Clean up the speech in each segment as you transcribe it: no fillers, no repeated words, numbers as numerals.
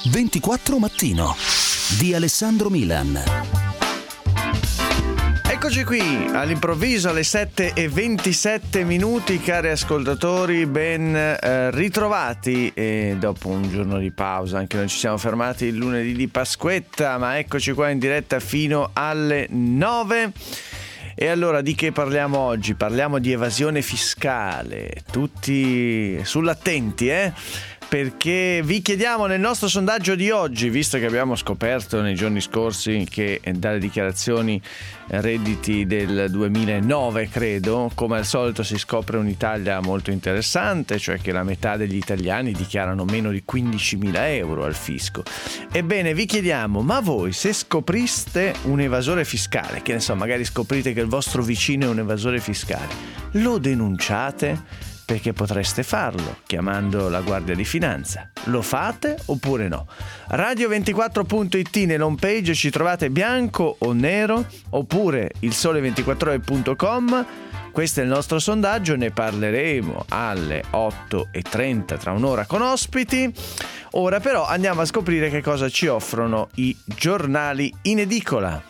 24 Mattino di Alessandro Milan. Eccoci qui all'improvviso alle 7:27, cari ascoltatori, ben ritrovati, e dopo un giorno di pausa anche noi ci siamo fermati il lunedì di Pasquetta, ma eccoci qua in diretta fino alle 9. E allora di che parliamo oggi? Parliamo di evasione fiscale, tutti sull'attenti, perché vi chiediamo nel nostro sondaggio di oggi, visto che abbiamo scoperto nei giorni scorsi che dalle dichiarazioni redditi del 2009, credo, come al solito si scopre un'Italia molto interessante, cioè che la metà degli italiani dichiarano meno di 15.000 euro al fisco. Ebbene, vi chiediamo, ma voi se scopriste un evasore fiscale, che ne so, magari scoprite che il vostro vicino è un evasore fiscale, lo denunciate? Perché potreste farlo chiamando la Guardia di Finanza. Lo fate oppure no? Radio24.it nell'home page ci trovate bianco o nero, oppure ilsole24ore.com. Questo è il nostro sondaggio, ne parleremo alle 8:30 tra un'ora con ospiti. Ora però andiamo a scoprire che cosa ci offrono i giornali in edicola.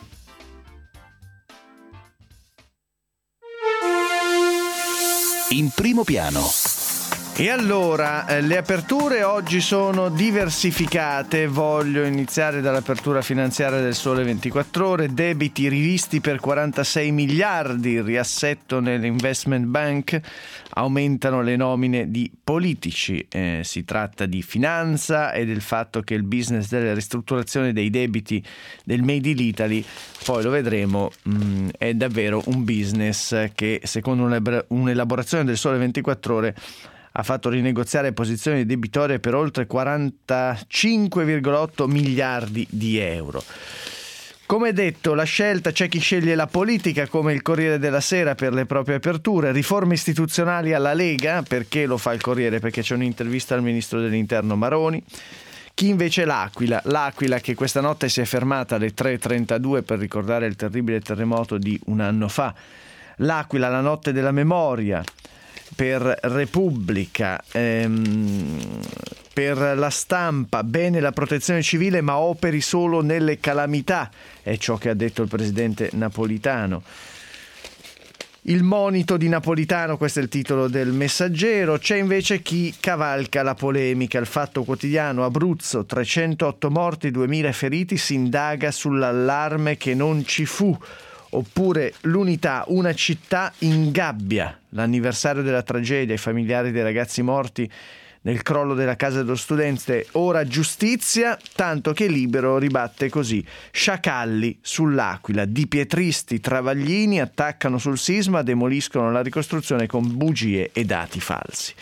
In primo piano. E allora, le aperture oggi sono diversificate. Voglio iniziare dall'apertura finanziaria del Sole 24 Ore. Debiti rivisti per 46 miliardi, riassetto nell'investment bank, aumentano le nomine di politici. Si tratta di finanza e del fatto che il business della ristrutturazione dei debiti del Made in Italy, poi lo vedremo, è davvero un business che, secondo un'elaborazione del Sole 24 Ore, ha fatto rinegoziare posizioni debitorie per oltre 45,8 miliardi di euro. Come detto, la scelta, c'è chi sceglie la politica, come il Corriere della Sera per le proprie aperture, riforme istituzionali alla Lega. Perché lo fa il Corriere? Perché c'è un'intervista al ministro dell'Interno Maroni. Chi invece l'Aquila che questa notte si è fermata alle 3:32 per ricordare il terribile terremoto di un anno fa. L'Aquila, la notte della memoria. Per Repubblica, per La Stampa, bene la protezione civile ma operi solo nelle calamità, è ciò che ha detto il presidente Napolitano. Il monito di Napolitano, questo è il titolo del Messaggero. C'è invece chi cavalca la polemica. Il Fatto Quotidiano, Abruzzo, 308 morti, 2000 feriti, si indaga sull'allarme che non ci fu. Oppure L'Unità, una città in gabbia, l'anniversario della tragedia, i familiari dei ragazzi morti nel crollo della casa dello studente, ora giustizia, tanto che Libero ribatte così: sciacalli sull'Aquila, dipietristi travaglini attaccano sul sisma, demoliscono la ricostruzione con bugie e dati falsi.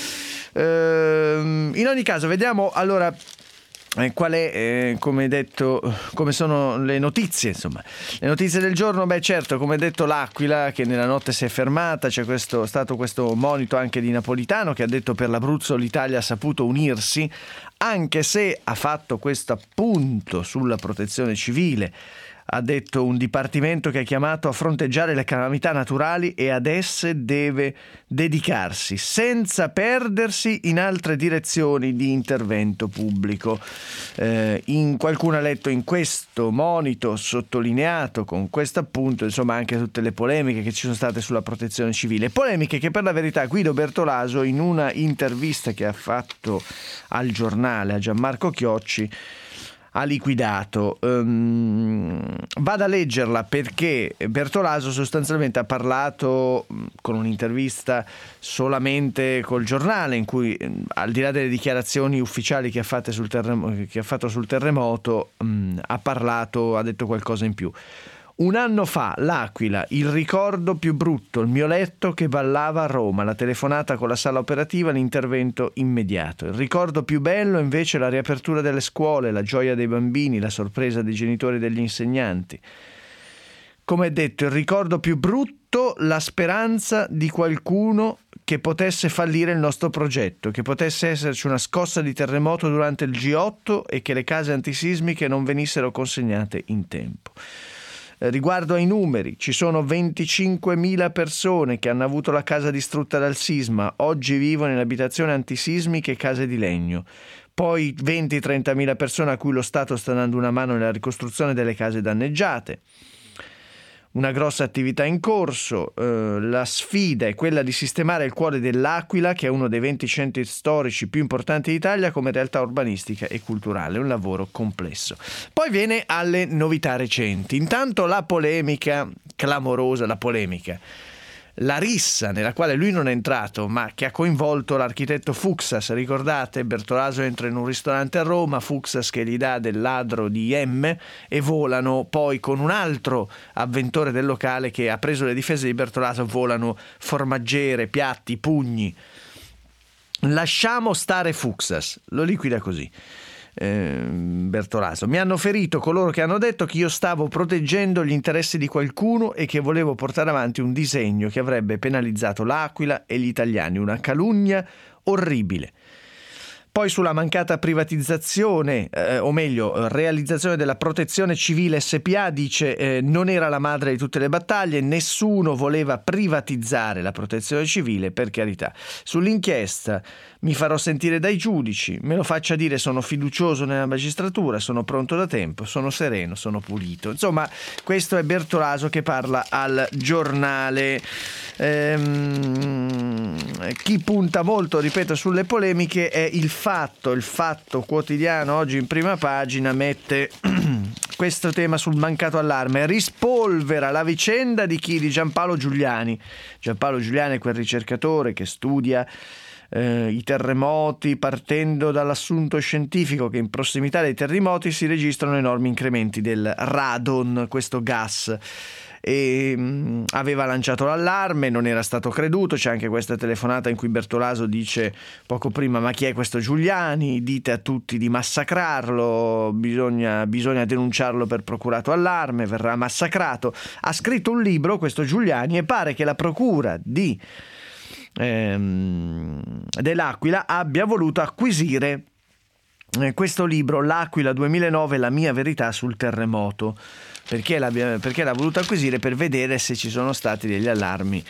In ogni caso, vediamo allora qual è, come detto, come sono le notizie, insomma. Le notizie del giorno, certo, come detto, l'Aquila che nella notte si è fermata, c'è stato questo monito anche di Napolitano che ha detto: per l'Abruzzo l'Italia ha saputo unirsi, anche se ha fatto questo appunto sulla protezione civile. Ha detto: un dipartimento che è chiamato a fronteggiare le calamità naturali e ad esse deve dedicarsi senza perdersi in altre direzioni di intervento pubblico. Qualcuno ha letto in questo monito sottolineato con questo appunto, insomma, anche tutte le polemiche che ci sono state sulla protezione civile, polemiche che per la verità Guido Bertolaso, in una intervista che ha fatto al giornale a Gianmarco Chiocci, ha liquidato. Vado a leggerla perché Bertolaso sostanzialmente ha parlato con un'intervista solamente col giornale, in cui, al di là delle dichiarazioni ufficiali che ha fatto sul terremoto, ha detto qualcosa in più. Un anno fa, l'Aquila, il ricordo più brutto, il mio letto che ballava a Roma, la telefonata con la sala operativa, l'intervento immediato. Il ricordo più bello invece la riapertura delle scuole, la gioia dei bambini, la sorpresa dei genitori e degli insegnanti. Come detto, il ricordo più brutto, la speranza di qualcuno che potesse fallire il nostro progetto, che potesse esserci una scossa di terremoto durante il G8 e che le case antisismiche non venissero consegnate in tempo. Riguardo ai numeri, ci sono 25.000 persone che hanno avuto la casa distrutta dal sisma, oggi vivono in abitazioni antisismiche e case di legno. Poi 20-30.000 persone a cui lo Stato sta dando una mano nella ricostruzione delle case danneggiate. Una grossa attività in corso, la sfida è quella di sistemare il cuore dell'Aquila, che è uno dei 20 centri storici più importanti d'Italia come realtà urbanistica e culturale, un lavoro complesso. Poi viene alle novità recenti, intanto la polemica clamorosa, la rissa nella quale lui non è entrato ma che ha coinvolto l'architetto Fuksas. Ricordate, Bertolaso entra in un ristorante a Roma, Fuksas che gli dà del ladro di M e volano poi con un altro avventore del locale che ha preso le difese di Bertolaso, volano formaggere, piatti, pugni. Lasciamo stare Fuksas, lo liquida così Bertolaso. Mi hanno ferito coloro che hanno detto che io stavo proteggendo gli interessi di qualcuno e che volevo portare avanti un disegno che avrebbe penalizzato l'Aquila e gli italiani, una calunnia orribile. Poi sulla mancata privatizzazione, o meglio realizzazione della Protezione Civile SPA, dice non era la madre di tutte le battaglie, nessuno voleva privatizzare la Protezione Civile, per carità. Sull'inchiesta mi farò sentire dai giudici, me lo faccia dire, sono fiducioso nella magistratura, sono pronto da tempo, sono sereno, sono pulito. Insomma, questo è Bertolaso che parla al Giornale. Chi punta molto, ripeto, sulle polemiche è il Fatto Quotidiano. Oggi in prima pagina mette questo tema sul mancato allarme, rispolvera la vicenda di Giampaolo Giuliani. Giampaolo Giuliani è quel ricercatore che studia i terremoti partendo dall'assunto scientifico che in prossimità dei terremoti si registrano enormi incrementi del radon, questo gas. E aveva lanciato l'allarme, non era stato creduto. C'è anche questa telefonata in cui Bertolaso dice poco prima: ma chi è questo Giuliani? Dite a tutti di massacrarlo, bisogna denunciarlo per procurato allarme, verrà massacrato. Ha scritto un libro questo Giuliani e pare che la procura dell'Aquila abbia voluto acquisire questo libro, L'Aquila 2009, la mia verità sul terremoto. Perché l'ha voluto acquisire? Per vedere se ci sono stati degli allarmi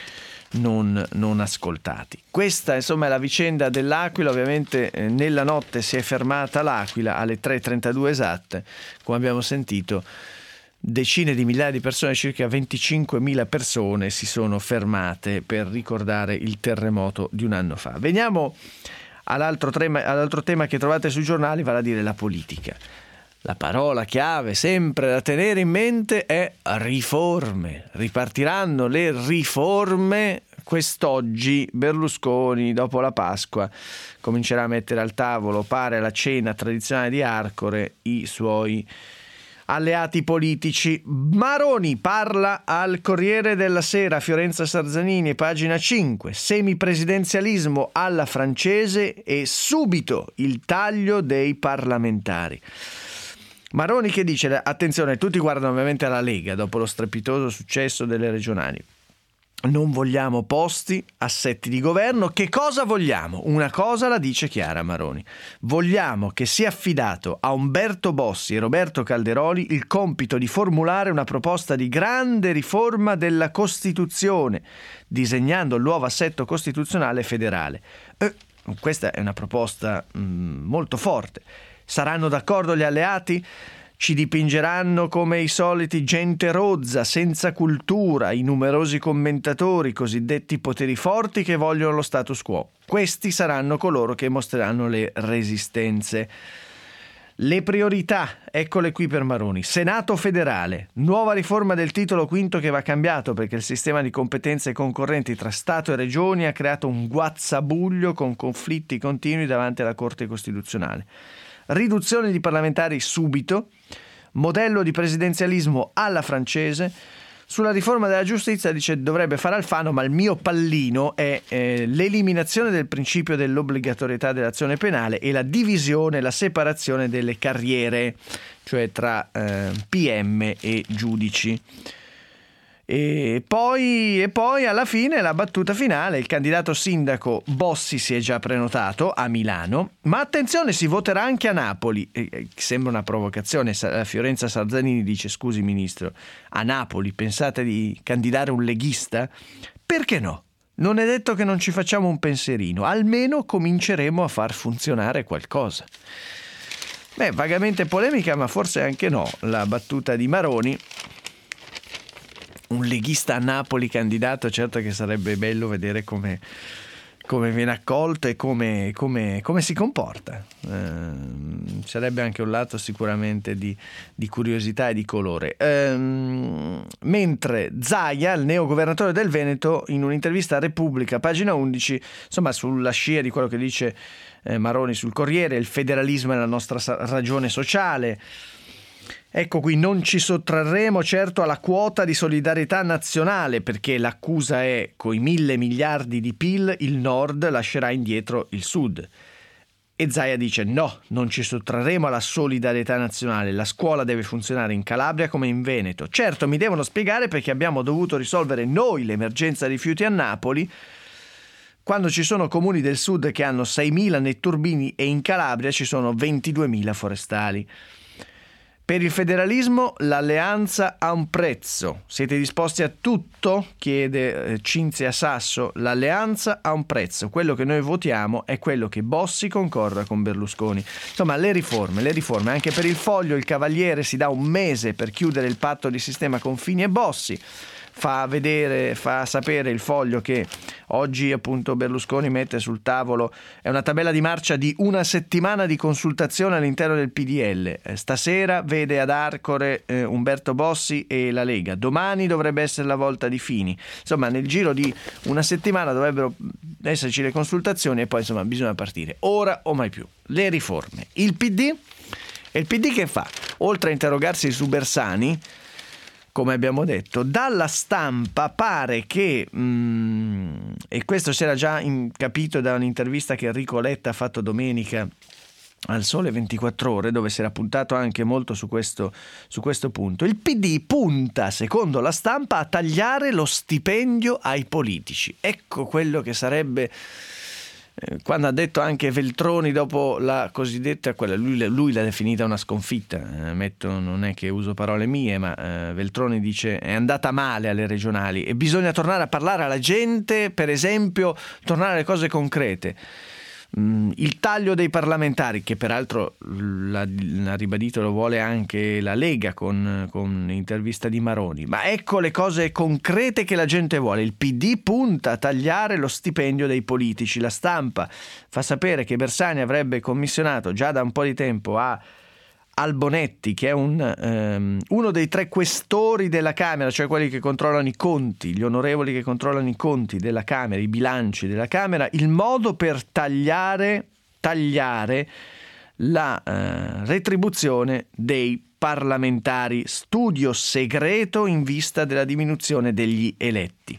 non ascoltati. Questa insomma è la vicenda dell'Aquila. Ovviamente nella notte si è fermata l'Aquila alle 3:32 esatte, come abbiamo sentito. Decine di migliaia di persone, circa 25.000 persone si sono fermate per ricordare il terremoto di un anno fa. Veniamo all'altro tema che trovate sui giornali, vale a dire la politica. La parola chiave sempre da tenere in mente è riforme. Ripartiranno le riforme. Quest'oggi Berlusconi, dopo la Pasqua, comincerà a mettere al tavolo, pare alla cena tradizionale di Arcore, i suoi alleati politici. Maroni parla al Corriere della Sera, Fiorenza Sarzanini, pagina 5, semipresidenzialismo alla francese e subito il taglio dei parlamentari. Maroni che dice, attenzione, tutti guardano ovviamente alla Lega dopo lo strepitoso successo delle regionali. Non vogliamo posti, assetti di governo. Che cosa vogliamo? Una cosa la dice chiara Maroni. Vogliamo che sia affidato a Umberto Bossi e Roberto Calderoli il compito di formulare una proposta di grande riforma della Costituzione, disegnando il nuovo assetto costituzionale federale. Questa è una proposta molto forte. Saranno d'accordo gli alleati? Ci dipingeranno come i soliti gente rozza, senza cultura, i numerosi commentatori, cosiddetti poteri forti che vogliono lo status quo. Questi saranno coloro che mostreranno le resistenze. Le priorità, eccole qui per Maroni. Senato federale, nuova riforma del titolo V che va cambiato perché il sistema di competenze concorrenti tra Stato e Regioni ha creato un guazzabuglio con conflitti continui davanti alla Corte Costituzionale. Riduzione di parlamentari subito, modello di presidenzialismo alla francese. Sulla riforma della giustizia dice dovrebbe fare Alfano, ma il mio pallino è l'eliminazione del principio dell'obbligatorietà dell'azione penale e la divisione, la separazione delle carriere, cioè tra PM e giudici. E poi alla fine, la battuta finale, il candidato sindaco Bossi si è già prenotato a Milano, ma attenzione, si voterà anche a Napoli. Sembra una provocazione. Fiorenza Sarzanini dice: scusi ministro, a Napoli pensate di candidare un leghista? Perché no? Non è detto che non ci facciamo un pensierino, almeno cominceremo a far funzionare qualcosa. Vagamente polemica, ma forse anche no, la battuta di Maroni. Un leghista a Napoli candidato, certo che sarebbe bello vedere come viene accolto e come si comporta. Sarebbe anche un lato sicuramente di curiosità e di colore. Mentre Zaia, il neo governatore del Veneto, in un'intervista a Repubblica, pagina 11, insomma sulla scia di quello che dice Maroni sul Corriere, il federalismo è la nostra ragione sociale. Ecco qui, non ci sottrarremo certo alla quota di solidarietà nazionale, perché l'accusa è: coi 1.000 miliardi di PIL il Nord lascerà indietro il Sud. E Zaia dice: no, non ci sottrarremo alla solidarietà nazionale, la scuola deve funzionare in Calabria come in Veneto. Certo, mi devono spiegare perché abbiamo dovuto risolvere noi l'emergenza rifiuti a Napoli, quando ci sono comuni del Sud che hanno 6.000 netturbini e in Calabria ci sono 22.000 forestali. Per il federalismo l'alleanza ha un prezzo. Siete disposti a tutto? Chiede Cinzia Sasso. L'alleanza ha un prezzo. Quello che noi votiamo è quello che Bossi concorda con Berlusconi. Insomma, le riforme. Anche per il Foglio il Cavaliere si dà un mese per chiudere il patto di sistema con Fini e Bossi. Fa sapere il Foglio che oggi appunto Berlusconi mette sul tavolo è una tabella di marcia di una settimana di consultazione all'interno del PDL. Stasera vede ad Arcore Umberto Bossi e la Lega, domani dovrebbe essere la volta di Fini. Insomma, nel giro di una settimana dovrebbero esserci le consultazioni e poi insomma bisogna partire, ora o mai più. Le riforme. Il PD che fa? Oltre a interrogarsi su Bersani, come abbiamo detto, dalla Stampa pare che, e questo si era già capito da un'intervista che Enrico Letta ha fatto domenica al Sole 24 Ore, dove si era puntato anche molto su questo punto, il PD punta, secondo la Stampa, a tagliare lo stipendio ai politici. Ecco quello che sarebbe... Quando ha detto anche Veltroni dopo la cosiddetta, quella lui l'ha definita una sconfitta, non è che uso parole mie, ma Veltroni dice è andata male alle regionali e bisogna tornare a parlare alla gente, per esempio tornare alle cose concrete. Il taglio dei parlamentari, che peraltro l'ha ribadito, lo vuole anche la Lega con l'intervista di Maroni, ma ecco le cose concrete che la gente vuole. Il PD punta a tagliare lo stipendio dei politici. La Stampa fa sapere che Bersani avrebbe commissionato già da un po' di tempo a Albonetti, che è uno dei 3 questori della Camera, cioè quelli che controllano i conti, gli onorevoli che controllano i conti della Camera, i bilanci della Camera, il modo per tagliare la retribuzione dei parlamentari, studio segreto in vista della diminuzione degli eletti.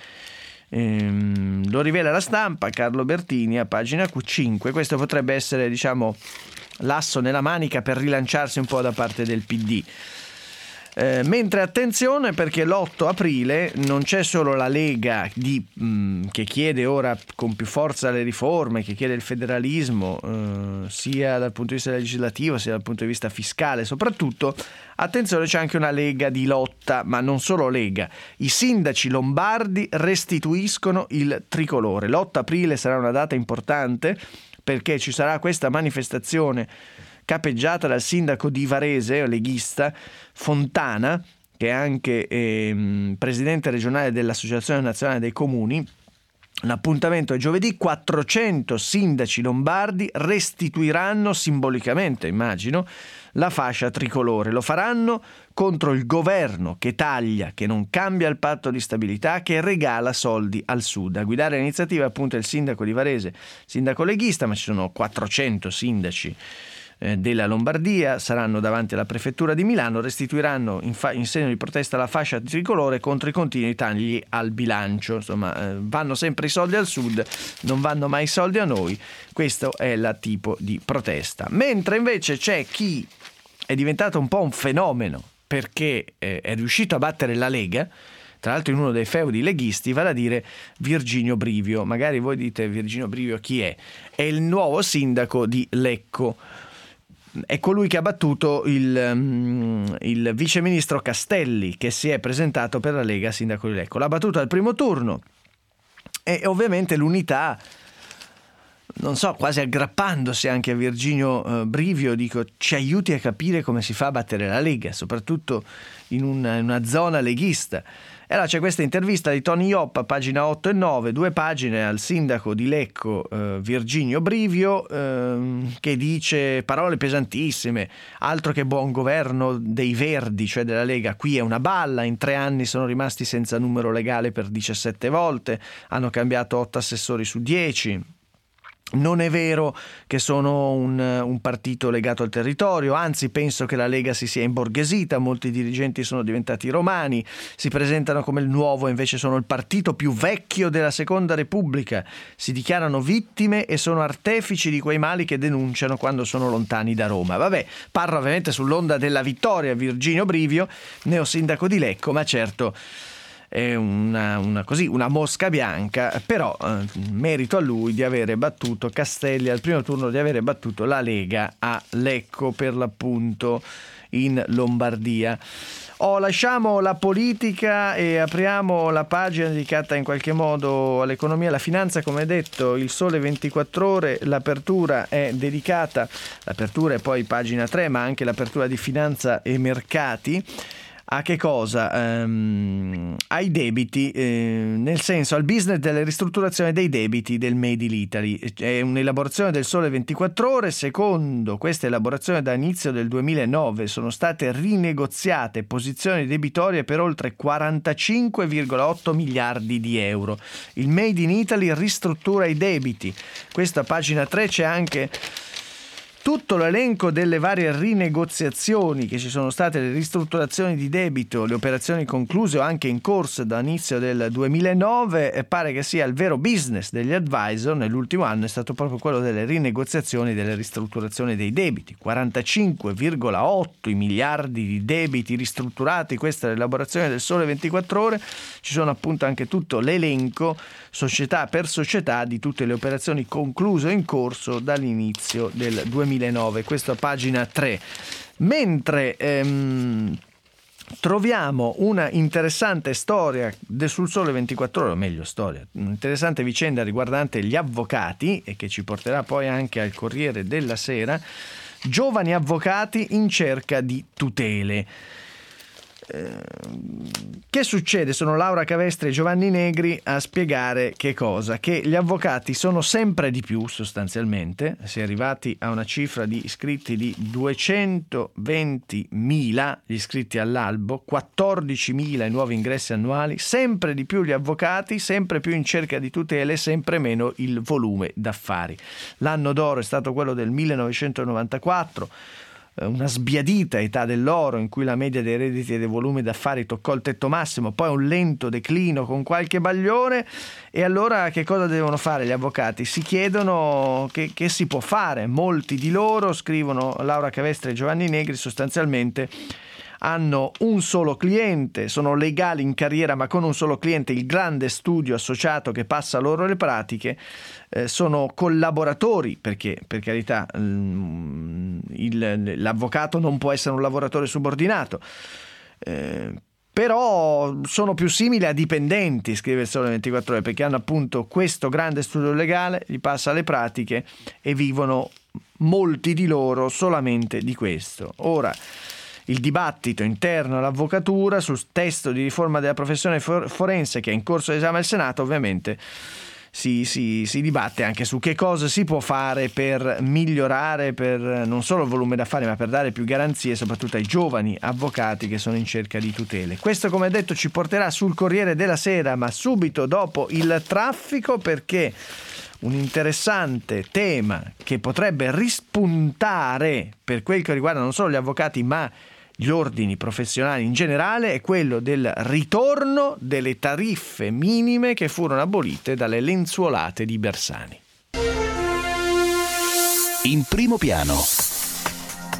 Lo rivela la Stampa, Carlo Bertini a pagina 5. Questo potrebbe essere, diciamo, l'asso nella manica per rilanciarsi un po' da parte del PD. Mentre attenzione, perché l'8 aprile non c'è solo la Lega che chiede ora con più forza le riforme, che chiede il federalismo, sia dal punto di vista legislativo sia dal punto di vista fiscale, soprattutto attenzione, c'è anche una Lega di lotta, ma non solo Lega. I sindaci lombardi restituiscono il tricolore. L'8 aprile sarà una data importante perché ci sarà questa manifestazione capeggiata dal sindaco di Varese, leghista, Fontana, che è anche presidente regionale dell'Associazione Nazionale dei Comuni. L'appuntamento è giovedì. 400 sindaci lombardi restituiranno simbolicamente, immagino, la fascia tricolore. Lo faranno contro il governo che taglia, che non cambia il patto di stabilità, che regala soldi al Sud. A guidare l'iniziativa appunto è il sindaco di Varese, sindaco leghista, ma ci sono 400 sindaci della Lombardia, saranno davanti alla prefettura di Milano, restituiranno in segno di protesta la fascia tricolore contro i continui tagli al bilancio. Insomma, vanno sempre i soldi al Sud, non vanno mai i soldi a noi. Questo è il tipo di protesta. Mentre invece c'è chi è diventato un po' un fenomeno perché è riuscito a battere la Lega. tra l'altro in uno dei feudi leghisti, vale a dire Virginio Brivio. Magari voi dite Virginio Brivio chi è? È il nuovo sindaco di Lecco. È colui che ha battuto il viceministro Castelli, che si è presentato per la Lega sindaco di Lecco. L'ha battuto al primo turno e ovviamente l'unità, non so, quasi aggrappandosi anche a Virginio Brivio, dico, ci aiuti a capire come si fa a battere la Lega, soprattutto in una zona leghista. E allora c'è questa intervista di Tony Ioppa, pagina 8 e 9, 2 pagine al sindaco di Lecco, Virginio Brivio, che dice parole pesantissime, altro che buon governo dei Verdi, cioè della Lega, qui è una balla, in 3 anni sono rimasti senza numero legale per 17 volte, hanno cambiato 8 assessori su 10. Non è vero che sono un partito legato al territorio, anzi penso che la Lega si sia imborghesita, molti dirigenti sono diventati romani, si presentano come il nuovo, invece sono il partito più vecchio della Seconda Repubblica, si dichiarano vittime e sono artefici di quei mali che denunciano quando sono lontani da Roma. Vabbè, parlo ovviamente sull'onda della vittoria Virginio Brivio, neosindaco di Lecco, ma certo è una mosca bianca, però merito a lui di avere battuto Castelli al primo turno, di avere battuto la Lega a Lecco, per l'appunto in Lombardia. Lasciamo la politica e apriamo la pagina dedicata in qualche modo all'economia e alla finanza. Come detto, il Sole 24 Ore, l'apertura è dedicata, l'apertura è poi pagina 3, ma anche l'apertura di finanza e mercati. A che cosa? Ai debiti, nel senso al business delle ristrutturazioni dei debiti del Made in Italy. È un'elaborazione del Sole 24 Ore. Secondo questa elaborazione, da inizio del 2009 sono state rinegoziate posizioni debitorie per oltre 45,8 miliardi di euro. Il Made in Italy ristruttura i debiti. Questa pagina 3 c'è anche tutto l'elenco delle varie rinegoziazioni che ci sono state, le ristrutturazioni di debito, le operazioni concluse o anche in corso da inizio del 2009, e pare che sia il vero business degli advisor nell'ultimo anno è stato proprio quello delle rinegoziazioni, delle ristrutturazioni dei debiti. 45,8 miliardi di debiti ristrutturati, questa è l'elaborazione del Sole 24 Ore. Ci sono appunto anche tutto l'elenco, società per società, di tutte le operazioni concluse o in corso dall'inizio del 2009. Questa pagina 3. Mentre troviamo una interessante storia sul Sole 24 Ore, o meglio storia, un'interessante vicenda riguardante gli avvocati, e che ci porterà poi anche al Corriere della Sera. Giovani avvocati in cerca di tutele. Che succede? Sono Laura Cavestri e Giovanni Negri a spiegare che cosa? Che gli avvocati sono sempre di più, sostanzialmente. Si è arrivati a una cifra di iscritti di 220.000 gli iscritti all'albo, 14.000 i nuovi ingressi annuali, sempre di più gli avvocati, sempre più in cerca di tutele, sempre meno il volume d'affari. L'anno d'oro è stato quello del 1994, una sbiadita età dell'oro in cui la media dei redditi e dei volumi d'affari toccò il tetto massimo, poi un lento declino con qualche bagliore. E allora che cosa devono fare gli avvocati? Si chiedono che si può fare. Molti di loro, scrivono Laura Cavestri e Giovanni Negri, sostanzialmente hanno un solo cliente, sono legali in carriera ma con un solo cliente, il grande studio associato che passa loro le pratiche, sono collaboratori, perché per carità l'avvocato non può essere un lavoratore subordinato, però sono più simili a dipendenti, scrive il Sole 24 Ore, perché hanno appunto questo grande studio legale, gli passa le pratiche e vivono molti di loro solamente di questo. Ora, il dibattito interno all'avvocatura sul testo di riforma della professione forense che è in corso d'esame al Senato, ovviamente si dibatte anche su che cosa si può fare per migliorare, per non solo il volume d'affari, ma per dare più garanzie soprattutto ai giovani avvocati che sono in cerca di tutele. Questo, come detto, ci porterà sul Corriere della Sera, ma subito dopo il traffico, perché un interessante tema che potrebbe rispuntare per quel che riguarda non solo gli avvocati ma gli ordini professionali in generale è quello del ritorno delle tariffe minime che furono abolite dalle lenzuolate di Bersani. In primo piano.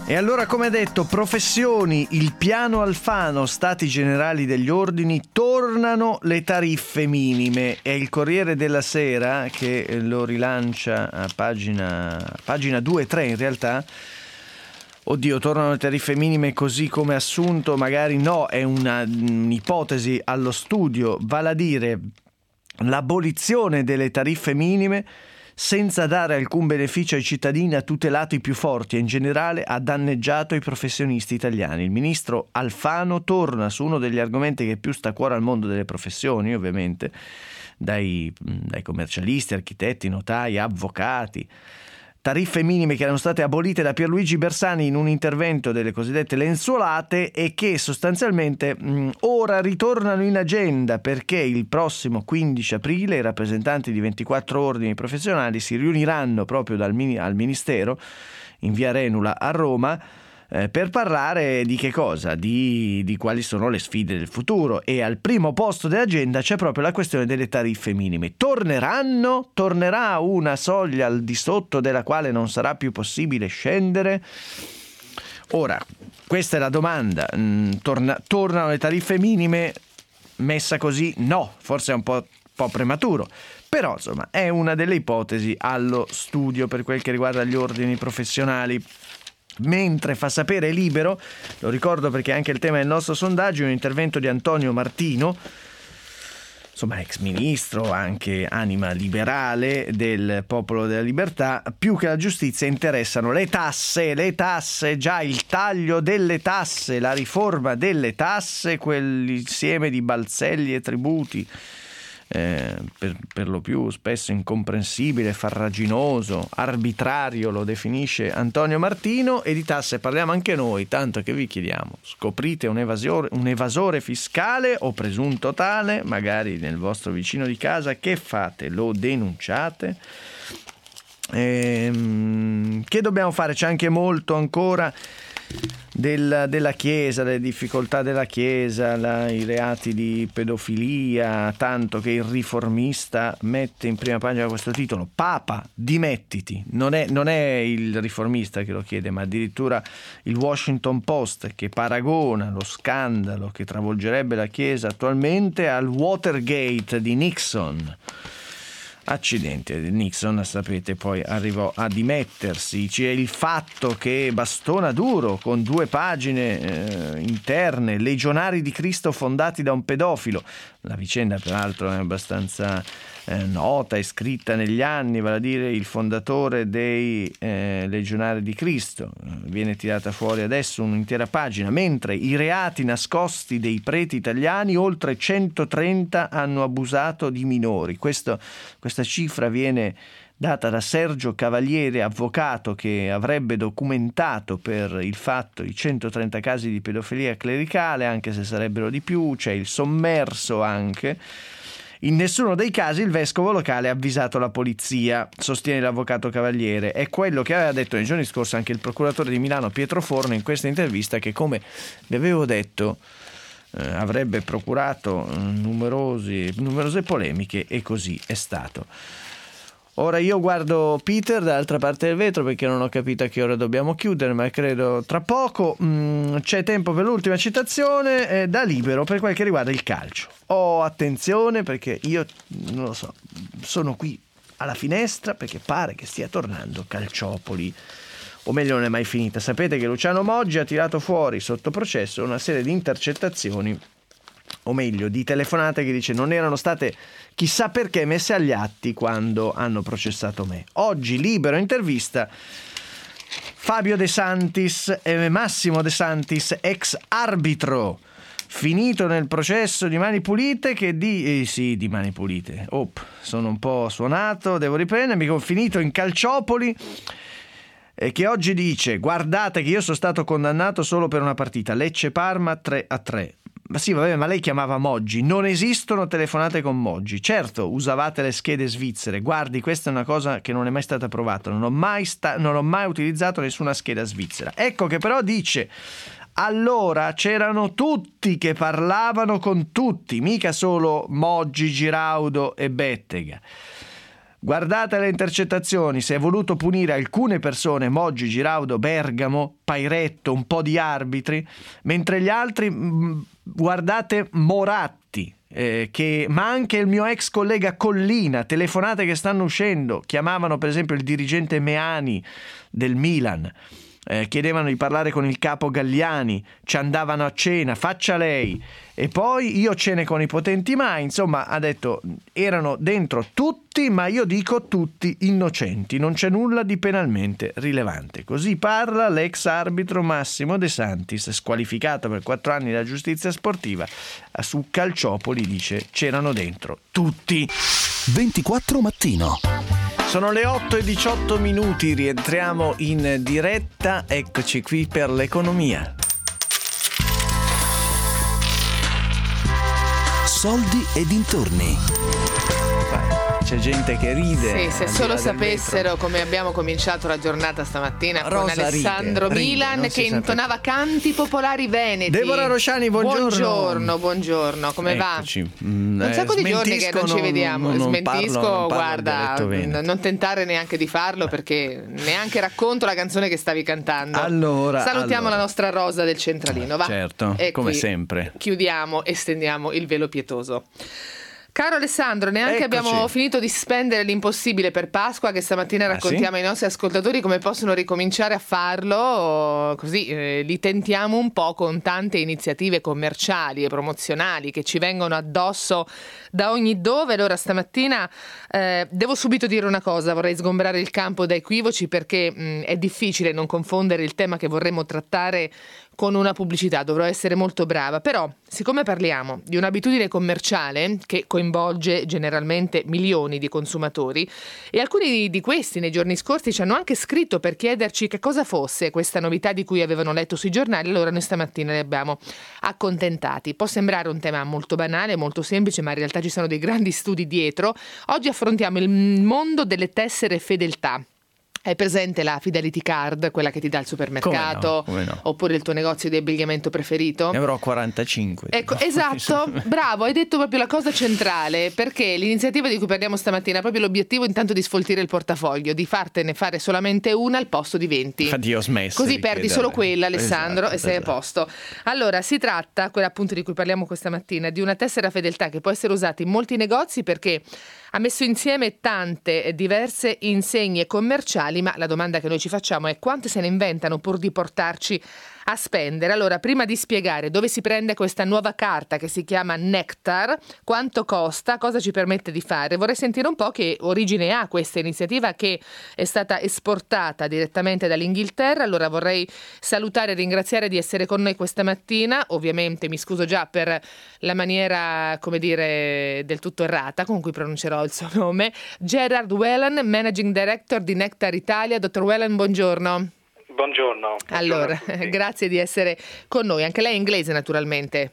E allora, come detto, professioni, il piano Alfano, stati generali degli ordini, tornano le tariffe minime. È il Corriere della Sera che lo rilancia a pagina 2 e 3 in realtà. Oddio, tornano le tariffe minime così come assunto? Magari no, è un'ipotesi allo studio, vale a dire l'abolizione delle tariffe minime senza dare alcun beneficio ai cittadini, ha tutelato i più forti e in generale ha danneggiato i professionisti italiani. Il ministro Alfano torna su uno degli argomenti che più sta a cuore al mondo delle professioni, ovviamente, dai commercialisti, architetti, notai, avvocati. Tariffe minime che erano state abolite da Pierluigi Bersani in un intervento delle cosiddette lenzuolate e che sostanzialmente ora ritornano in agenda perché il prossimo 15 aprile i rappresentanti di 24 ordini professionali si riuniranno proprio al Ministero in via Renula a Roma per parlare di che cosa? Di quali sono le sfide del futuro, e al primo posto dell'agenda c'è proprio la questione delle tariffe minime. Tornerà una soglia al di sotto della quale non sarà più possibile scendere? Ora, questa è la domanda. Tornano le tariffe minime? Messa così? No, forse è un po' prematuro. Però insomma è una delle ipotesi allo studio per quel che riguarda gli ordini professionali. Mentre fa sapere Libero, lo ricordo perché anche il tema del nostro sondaggio, un intervento di Antonio Martino, insomma ex ministro, anche anima liberale del Popolo della Libertà. Più che la giustizia interessano le tasse, già il taglio delle tasse, la riforma delle tasse, quell'insieme di balzelli e tributi per lo più spesso incomprensibile, farraginoso, arbitrario, lo definisce Antonio Martino. E di tasse parliamo anche noi, tanto che vi chiediamo: scoprite un evasore fiscale o presunto tale, magari nel vostro vicino di casa, che fate? Lo denunciate? Che dobbiamo fare? C'è anche molto ancora della Chiesa, le difficoltà della Chiesa, i reati di pedofilia, tanto che il Riformista mette in prima pagina questo titolo: Papa, dimettiti. Non è il Riformista che lo chiede, ma addirittura il Washington Post, che paragona lo scandalo che travolgerebbe la Chiesa attualmente al Watergate di Nixon. Accidenti, Nixon, sapete, poi arrivò a dimettersi. C'è il Fatto che bastona duro con 2 pagine interne: legionari di Cristo fondati da un pedofilo. La vicenda peraltro è abbastanza nota e scritta negli anni, vale a dire il fondatore dei legionari di Cristo. Viene tirata fuori adesso un'intera pagina, mentre i reati nascosti dei preti italiani, oltre 130 hanno abusato di minori. Questa cifra viene data da Sergio Cavaliere, avvocato che avrebbe documentato per il Fatto i 130 casi di pedofilia clericale, anche se sarebbero di più. C'è il sommerso anche. In nessuno dei casi il vescovo locale ha avvisato la polizia, sostiene l'avvocato Cavaliere. È quello che aveva detto nei giorni scorsi anche il procuratore di Milano Pietro Forno in questa intervista, che, come vi avevo detto, avrebbe procurato numerose polemiche, e così è stato. Ora io guardo Peter dall'altra parte del vetro perché non ho capito a che ora dobbiamo chiudere, ma credo tra poco. C'è tempo per l'ultima citazione da Libero per quel che riguarda il calcio. Attenzione, perché io non lo so, sono qui alla finestra perché pare che stia tornando Calciopoli, o meglio non è mai finita. Sapete che Luciano Moggi ha tirato fuori sotto processo una serie di intercettazioni, o meglio di telefonate, che dice non erano state chissà perché messe agli atti quando hanno processato me. Oggi Libero intervista Fabio De Santis e Massimo De Santis, ex arbitro, finito nel processo di Mani Pulite, di Mani Pulite. Sono un po' suonato, devo riprendermi. Finito in Calciopoli, e che oggi dice: guardate che io sono stato condannato solo per una partita, Lecce-Parma 3-3. Ma sì, vabbè, ma lei chiamava Moggi. Non esistono telefonate con Moggi. Certo, usavate le schede svizzere. Guardi, questa è una cosa che non è mai stata provata. Non ho mai utilizzato nessuna scheda svizzera. Ecco che però dice: allora c'erano tutti che parlavano con tutti, mica solo Moggi, Giraudo e Bettega. Guardate le intercettazioni, si è voluto punire alcune persone, Moggi, Giraudo, Bergamo, Pairetto, un po' di arbitri, mentre gli altri, guardate Moratti, ma anche il mio ex collega Collina, telefonate che stanno uscendo, chiamavano per esempio il dirigente Meani del Milan, chiedevano di parlare con il capo Galliani, ci andavano a cena, faccia lei, e poi io cene con i potenti mai, insomma ha detto erano dentro tutti, ma io dico tutti innocenti, non c'è nulla di penalmente rilevante. Così parla l'ex arbitro Massimo De Santis, squalificato per 4 anni dalla giustizia sportiva. Su Calciopoli dice c'erano dentro tutti. 24 Mattino. Sono le 8:18, rientriamo in diretta, eccoci qui per l'economia. Soldi e dintorni. C'è gente che ride. Sì, se solo sapessero come abbiamo cominciato la giornata stamattina con Alessandro Milan che intonava canti popolari veneti. Deborah Rosciani, buongiorno. Buongiorno, come Eccoci. va? Un sacco di giorni che non ci vediamo. Smentisco, guarda, non tentare neanche di farlo perché neanche racconto la canzone che stavi cantando. Salutiamo la nostra Rosa del Centralino, va? Certo, e come sempre. Chiudiamo e stendiamo il velo pietoso. Caro Alessandro, neanche abbiamo finito di spendere l'impossibile per Pasqua, che stamattina raccontiamo ai nostri ascoltatori come possono ricominciare a farlo, così li tentiamo un po' con tante iniziative commerciali e promozionali che ci vengono addosso da ogni dove. Allora stamattina devo subito dire una cosa, vorrei sgombrare il campo da equivoci perché è difficile non confondere il tema che vorremmo trattare con una pubblicità, dovrò essere molto brava, però siccome parliamo di un'abitudine commerciale che coinvolge generalmente milioni di consumatori e alcuni di questi nei giorni scorsi ci hanno anche scritto per chiederci che cosa fosse questa novità di cui avevano letto sui giornali, allora noi stamattina li abbiamo accontentati. Può sembrare un tema molto banale, molto semplice, ma in realtà ci sono dei grandi studi dietro. Oggi affrontiamo il mondo delle tessere fedeltà. Hai presente la Fidelity Card, quella che ti dà il supermercato, come no? Oppure il tuo negozio di abbigliamento preferito? Ne avrò 45. Ecco, esatto, bravo, hai detto proprio la cosa centrale, perché l'iniziativa di cui parliamo stamattina ha proprio l'obiettivo intanto di sfoltire il portafoglio, di fartene fare solamente una al posto di 20. Infatti io ho smesso. Così perdi solo quella, Alessandro, e sei a posto. Allora, si tratta, quella appunto di cui parliamo questa mattina, di una tessera fedeltà che può essere usata in molti negozi perché ha messo insieme tante diverse insegne commerciali, ma la domanda che noi ci facciamo è quante se ne inventano pur di portarci a spendere. Allora, prima di spiegare dove si prende questa nuova carta che si chiama Nectar, quanto costa, cosa ci permette di fare, vorrei sentire un po' che origine ha questa iniziativa che è stata esportata direttamente dall'Inghilterra. Allora vorrei salutare e ringraziare di essere con noi questa mattina. Ovviamente mi scuso già per la maniera, come dire, del tutto errata con cui pronuncerò il suo nome. Gerard Whelan, Managing Director di Nectar Italia. Dottor Whelan, buongiorno. Buongiorno. Allora, grazie di essere con noi. Anche lei è inglese, naturalmente.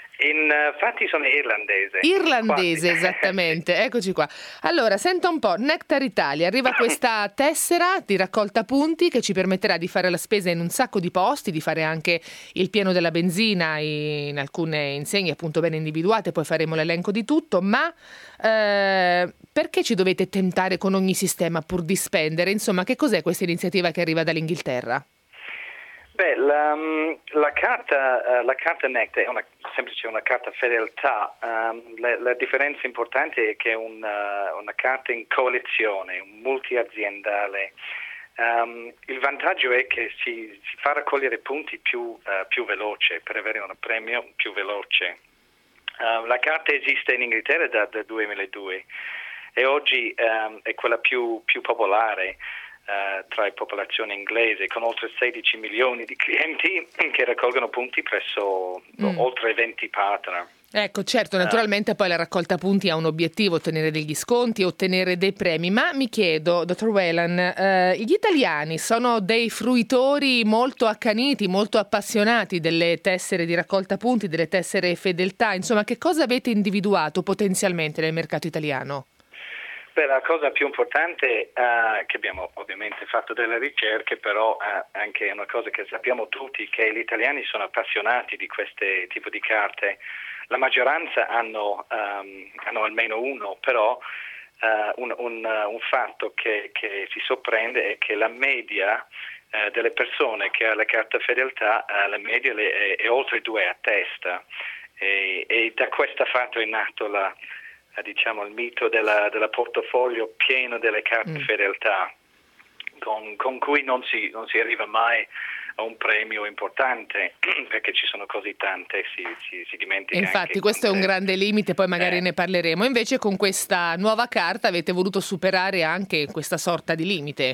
Infatti sono irlandese. Irlandese, esattamente. Eccoci qua. Allora, senta un po', Nectar Italia, arriva questa tessera di raccolta punti che ci permetterà di fare la spesa in un sacco di posti, di fare anche il pieno della benzina in alcune insegne appunto ben individuate, poi faremo l'elenco di tutto, ma perché ci dovete tentare con ogni sistema pur di spendere? Insomma, che cos'è questa iniziativa che arriva dall'Inghilterra? Beh, la carta Nectar è semplice una carta fedeltà. La differenza importante è che è una carta in coalizione, multiaziendale. Il vantaggio è che si fa raccogliere punti più veloce per avere un premio più veloce. La carta esiste in Inghilterra dal 2002 e oggi è quella più popolare tra la popolazione inglese, con oltre 16 milioni di clienti che raccolgono punti presso oltre 20 partner. Ecco, certo, naturalmente poi la raccolta punti ha un obiettivo, ottenere degli sconti, ottenere dei premi, ma mi chiedo, dottor Whelan, gli italiani sono dei fruitori molto accaniti, molto appassionati delle tessere di raccolta punti, delle tessere fedeltà, insomma, che cosa avete individuato potenzialmente nel mercato italiano? Beh, la cosa più importante che abbiamo ovviamente fatto delle ricerche, però anche una cosa che sappiamo tutti, che gli italiani sono appassionati di queste tipo di carte. La maggioranza hanno almeno uno, però un fatto che si sorprende è che la media delle persone che ha la carta fedeltà, la media è oltre 2 a testa, e da questo fatto è nato il mito della portafoglio pieno delle carte fedeltà, con cui non si arriva mai a un premio importante, perché ci sono così tante, si dimentica. E infatti questo è un grande limite, poi magari ne parleremo. Invece con questa nuova carta avete voluto superare anche questa sorta di limite.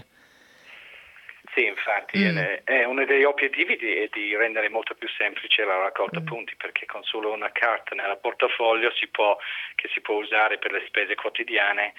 Sì, infatti è uno degli obiettivi di rendere molto più semplice la raccolta punti, perché con solo una carta nel portafoglio che si può usare per le spese quotidiane,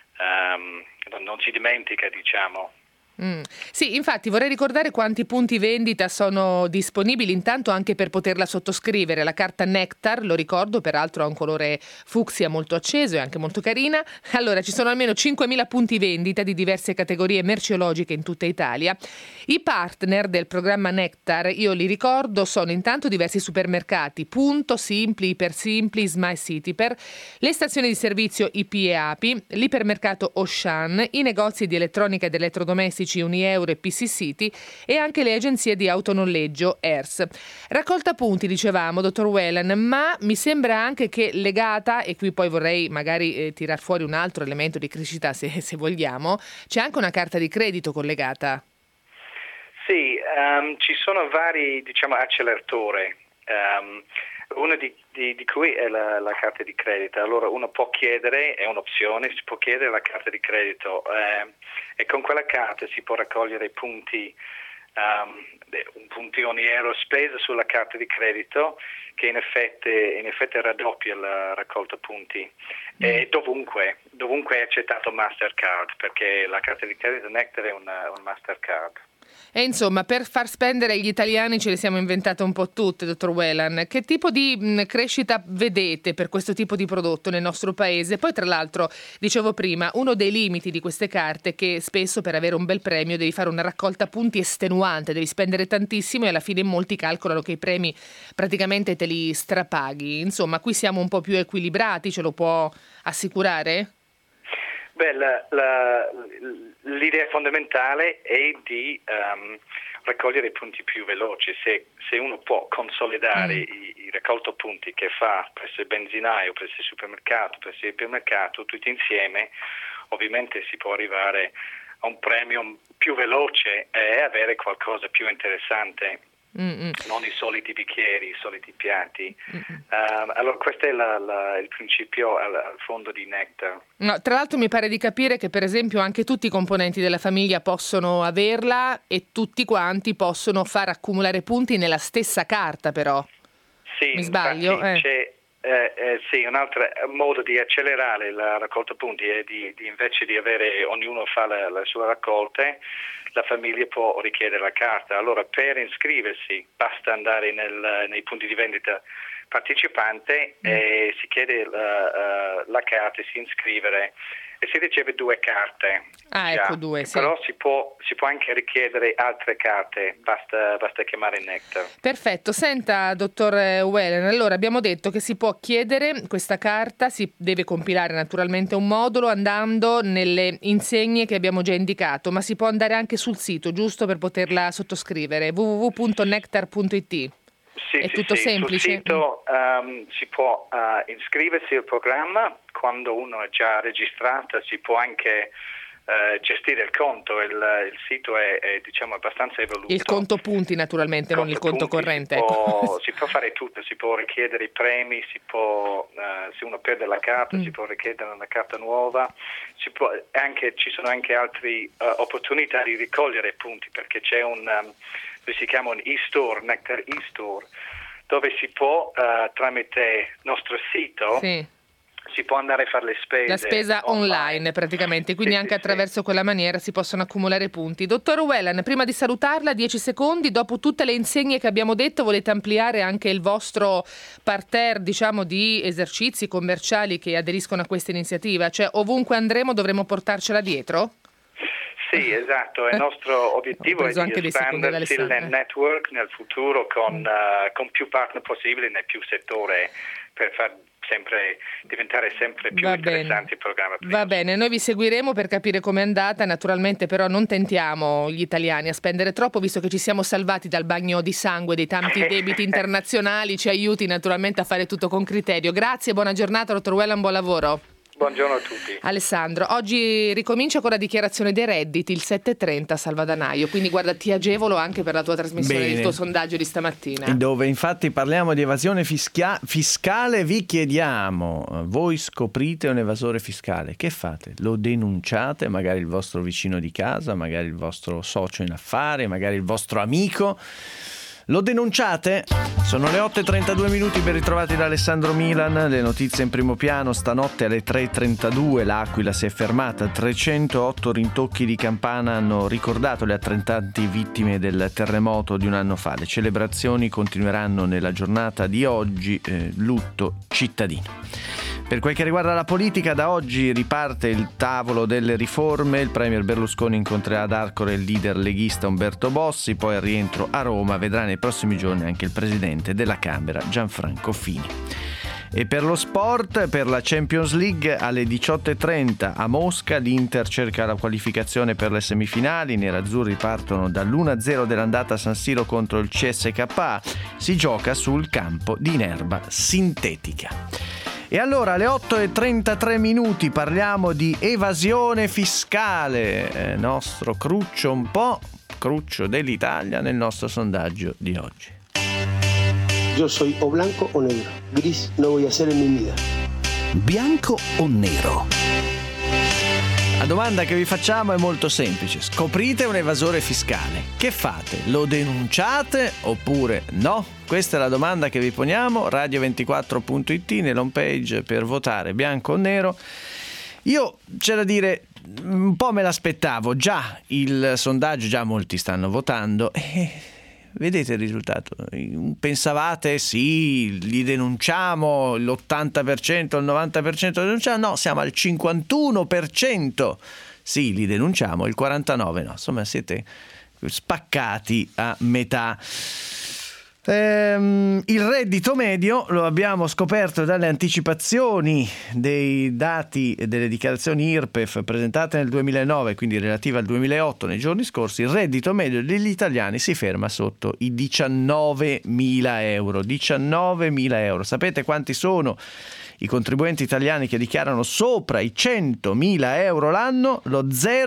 non si dimentica, diciamo. Sì, infatti vorrei ricordare quanti punti vendita sono disponibili, intanto anche per poterla sottoscrivere. La carta Nectar, lo ricordo, peraltro ha un colore fucsia molto acceso e anche molto carina. Allora, ci sono almeno 5.000 punti vendita di diverse categorie merceologiche in tutta Italia. I partner del programma Nectar, io li ricordo, sono intanto diversi supermercati, Punto, Simpli, Ipersimpli, Smile City, per le stazioni di servizio IP e API, l'ipermercato Auchan, i negozi di elettronica ed elettrodomestici Unieuro e PC City e anche le agenzie di autonoleggio ERS. Raccolta punti, dicevamo, dottor Whelan, ma mi sembra anche che legata, e qui poi vorrei magari tirar fuori un altro elemento di criticità se vogliamo, c'è anche una carta di credito collegata. Sì, ci sono vari, acceleratori. Uno di cui è la carta di credito. Allora uno può chiedere, è un'opzione, si può chiedere la carta di credito e con quella carta si può raccogliere punti, un punti ogni euro speso sulla carta di credito, che in effetti raddoppia la raccolta punti. E dovunque è accettato Mastercard, perché la carta di credito Nectar è un Mastercard. E insomma, per far spendere gli italiani ce le siamo inventate un po' tutte, dottor Whelan. Che tipo di crescita vedete per questo tipo di prodotto nel nostro paese? Poi, tra l'altro, dicevo prima, uno dei limiti di queste carte è che spesso per avere un bel premio devi fare una raccolta punti estenuante, devi spendere tantissimo e alla fine molti calcolano che i premi praticamente te li strapaghi. Insomma, qui siamo un po' più equilibrati, ce lo può assicurare? Beh, l'idea fondamentale è di raccogliere i punti più veloci. Se uno può consolidare i raccolto punti che fa presso il benzinaio, presso il supermercato, presso il ipermercato, tutti insieme, ovviamente si può arrivare a un premio più veloce e avere qualcosa più interessante. Non i soliti bicchieri, i soliti piatti. Allora questo è il principio al fondo di Nectar. No, tra l'altro mi pare di capire che per esempio anche tutti i componenti della famiglia possono averla e tutti quanti possono far accumulare punti nella stessa carta, però. Sì, mi sbaglio? C'è sì, un altro modo di accelerare la raccolta punti è di invece di avere ognuno fa le sue raccolte, la famiglia può richiedere la carta. Allora per iscriversi basta andare nei punti di vendita partecipante e si chiede la carta, si iscrivere e si riceve 2 carte. Ecco, 2, sì. Però si può anche richiedere altre carte, basta chiamare Nectar. Perfetto, senta dottor Whelan, allora abbiamo detto che si può chiedere questa carta, si deve compilare naturalmente un modulo andando nelle insegne che abbiamo già indicato, ma si può andare anche sul sito, giusto, per poterla sottoscrivere, www.nectar.it. Sì, è tutto semplice? Sul sito si può iscriversi al programma, quando uno è già registrato si può anche gestire il conto, il sito è diciamo abbastanza evoluto. Il conto punti naturalmente, non il conto corrente. Si può fare tutto, si può richiedere i premi, se uno perde la carta si può richiedere una carta nuova, ci sono anche altre opportunità di ricogliere punti, perché c'è si chiama un e-store, Nectar e-store, dove si può tramite il nostro sito si può andare a fare le spese. La spesa online praticamente, quindi anche attraverso quella maniera si possono accumulare punti. Dottor Whelan, prima di salutarla, 10 secondi, dopo tutte le insegne che abbiamo detto, volete ampliare anche il vostro parterre, diciamo, di esercizi commerciali che aderiscono a questa iniziativa? Cioè ovunque andremo dovremo portarcela dietro? Sì, esatto, il nostro obiettivo è di espandersi nel network nel futuro con più partner possibili nel più settore, per far diventare sempre più interessante il programma. Va bene, noi vi seguiremo per capire com'è andata, naturalmente però non tentiamo gli italiani a spendere troppo, visto che ci siamo salvati dal bagno di sangue dei tanti debiti internazionali, ci aiuti naturalmente a fare tutto con criterio. Grazie, buona giornata, dottor Whelan, buon lavoro. Buongiorno a tutti. Alessandro, oggi ricomincia con la dichiarazione dei redditi, il 7:30 Salvadanaio, quindi guarda, ti agevolo anche per la tua trasmissione, il tuo sondaggio di stamattina. Dove infatti parliamo di evasione fiscale, vi chiediamo, voi scoprite un evasore fiscale, che fate? Lo denunciate, magari il vostro vicino di casa, magari il vostro socio in affari, magari il vostro amico? Lo denunciate? Sono le 8:32 ben ritrovati da Alessandro Milan, le notizie in primo piano. Stanotte alle 3:32 l'Aquila si è fermata, 308 rintocchi di campana hanno ricordato le attrentanti vittime del terremoto di un anno fa. Le celebrazioni continueranno nella giornata di oggi, lutto cittadino. Per quel che riguarda la politica, da oggi riparte il tavolo delle riforme. Il premier Berlusconi incontrerà ad Arcore il leader leghista Umberto Bossi, poi al rientro a Roma vedrà nei prossimi giorni anche il presidente della Camera Gianfranco Fini. E per lo sport, per la Champions League alle 18:30 a Mosca l'Inter cerca la qualificazione per le semifinali. I nerazzurri partono dall'1-0 dell'andata a San Siro contro il CSKA. Si gioca sul campo di inerba sintetica. E allora alle 8:33 parliamo di evasione fiscale, nostro cruccio, un po' cruccio dell'Italia nel nostro sondaggio di oggi. Yo soy o blanco o negro, gris no voy a ser en mi vida. Bianco o nero? La domanda che vi facciamo è molto semplice. Scoprite un evasore fiscale. Che fate? Lo denunciate oppure no? Questa è la domanda che vi poniamo. Radio24.it nell'home page per votare bianco o nero. Io, c'è da dire, un po' me l'aspettavo. Già il sondaggio, già molti stanno votando. Vedete il risultato? Pensavate sì, li denunciamo, l'80%, il 90% li denunciamo? No, siamo al 51%. Sì, li denunciamo, il 49% no. Insomma, siete spaccati a metà. Il reddito medio lo abbiamo scoperto dalle anticipazioni dei dati delle dichiarazioni IRPEF presentate nel 2009, quindi relative al 2008 nei giorni scorsi. Il reddito medio degli italiani si ferma sotto i 19.000 euro. 19.000 euro. Sapete quanti sono i contribuenti italiani che dichiarano sopra i 100.000 euro l'anno? Lo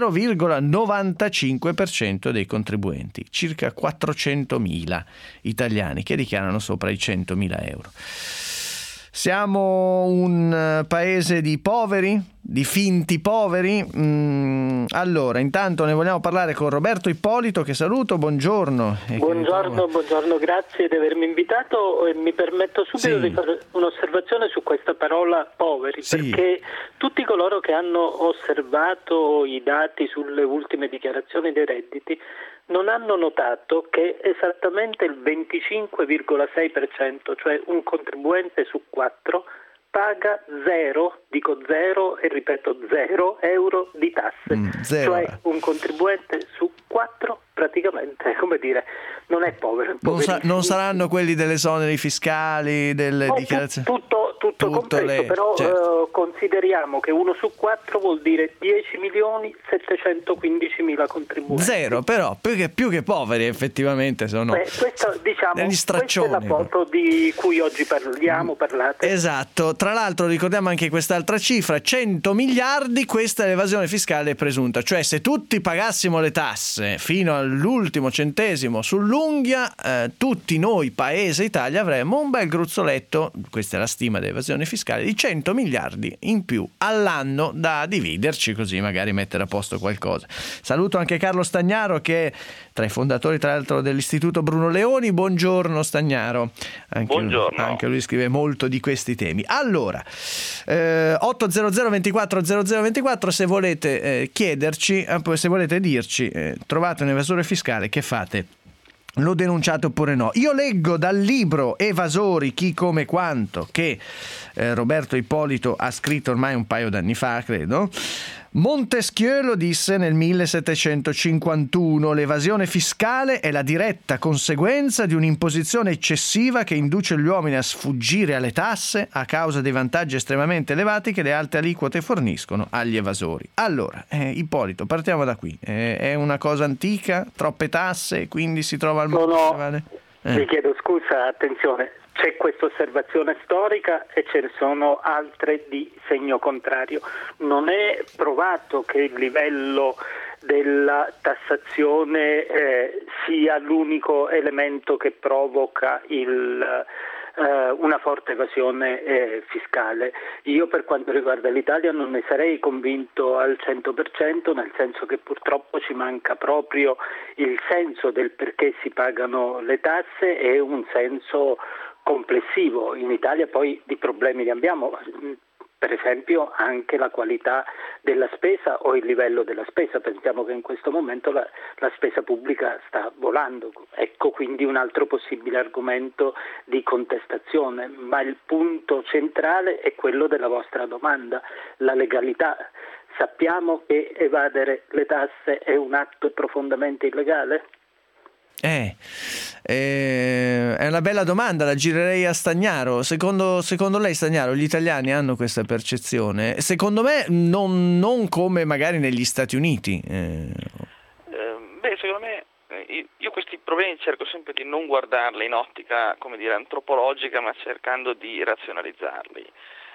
0,95% dei contribuenti, circa 400.000 italiani che dichiarano sopra i 100.000 euro. Siamo un paese di poveri, di finti poveri. Allora, intanto ne vogliamo parlare con Roberto Ippolito, che saluto, buongiorno. Buongiorno, grazie di avermi invitato e mi permetto subito di fare un'osservazione su questa parola poveri, perché tutti coloro che hanno osservato i dati sulle ultime dichiarazioni dei redditi non hanno notato che esattamente il 25,6%, cioè un contribuente su 4, paga 0 e ripeto 0 euro di tasse. Cioè un contribuente su 4 praticamente, come dire, non è povero. Non saranno quelli delle esoneri fiscali, delle dichiarazioni? Tutto compreso, però certo. Consideriamo che 1 su 4 vuol dire 10.715.000 contribuenti. Zero, però più che poveri effettivamente sono. Questo, diciamo, degli straccioni. Questa è la foto di cui oggi parlate. Esatto, tra l'altro ricordiamo anche quest'altra cifra, 100 miliardi, questa è l'evasione fiscale presunta, cioè se tutti pagassimo le tasse fino all'ultimo centesimo sull'unghia, tutti noi, paese Italia, avremmo un bel gruzzoletto, questa è la stima dell'evasione fiscale, di 100 miliardi in più all'anno da dividerci, così magari mettere a posto qualcosa. Saluto anche Carlo Stagnaro, che è tra i fondatori tra l'altro dell'Istituto Bruno Leoni. Buongiorno Stagnaro. Buongiorno. Anche lui scrive molto di questi temi. Allora, 800 24 0024, se volete chiederci, se volete dirci, trovate un evasore fiscale, che fate? Lo denunciate oppure no? Io leggo dal libro Evasori, chi, come, quanto, che Roberto Ippolito ha scritto ormai un paio d'anni fa, credo. Montesquieu lo disse nel 1751: l'evasione fiscale è la diretta conseguenza di un'imposizione eccessiva che induce gli uomini a sfuggire alle tasse a causa dei vantaggi estremamente elevati che le alte aliquote forniscono agli evasori. Allora, Ippolito, partiamo da qui. È una cosa antica, troppe tasse, quindi si trova al mondo. Vi chiedo scusa, attenzione. C'è questa osservazione storica e ce ne sono altre di segno contrario. Non è provato che il livello della tassazione sia l'unico elemento che provoca una forte evasione fiscale. Io, per quanto riguarda l'Italia, non ne sarei convinto al 100%, nel senso che purtroppo ci manca proprio il senso del perché si pagano le tasse e un senso complessivo. In Italia poi di problemi ne abbiamo, per esempio anche la qualità della spesa o il livello della spesa. Pensiamo che in questo momento la spesa pubblica sta volando. Ecco quindi un altro possibile argomento di contestazione, ma il punto centrale è quello della vostra domanda, la legalità. Sappiamo che evadere le tasse è un atto profondamente illegale? È una bella domanda, la girerei a Stagnaro. Secondo lei, Stagnaro, gli italiani hanno questa percezione? Secondo me non come magari negli Stati Uniti. Secondo me io questi problemi cerco sempre di non guardarli in ottica, come dire, antropologica, ma cercando di razionalizzarli.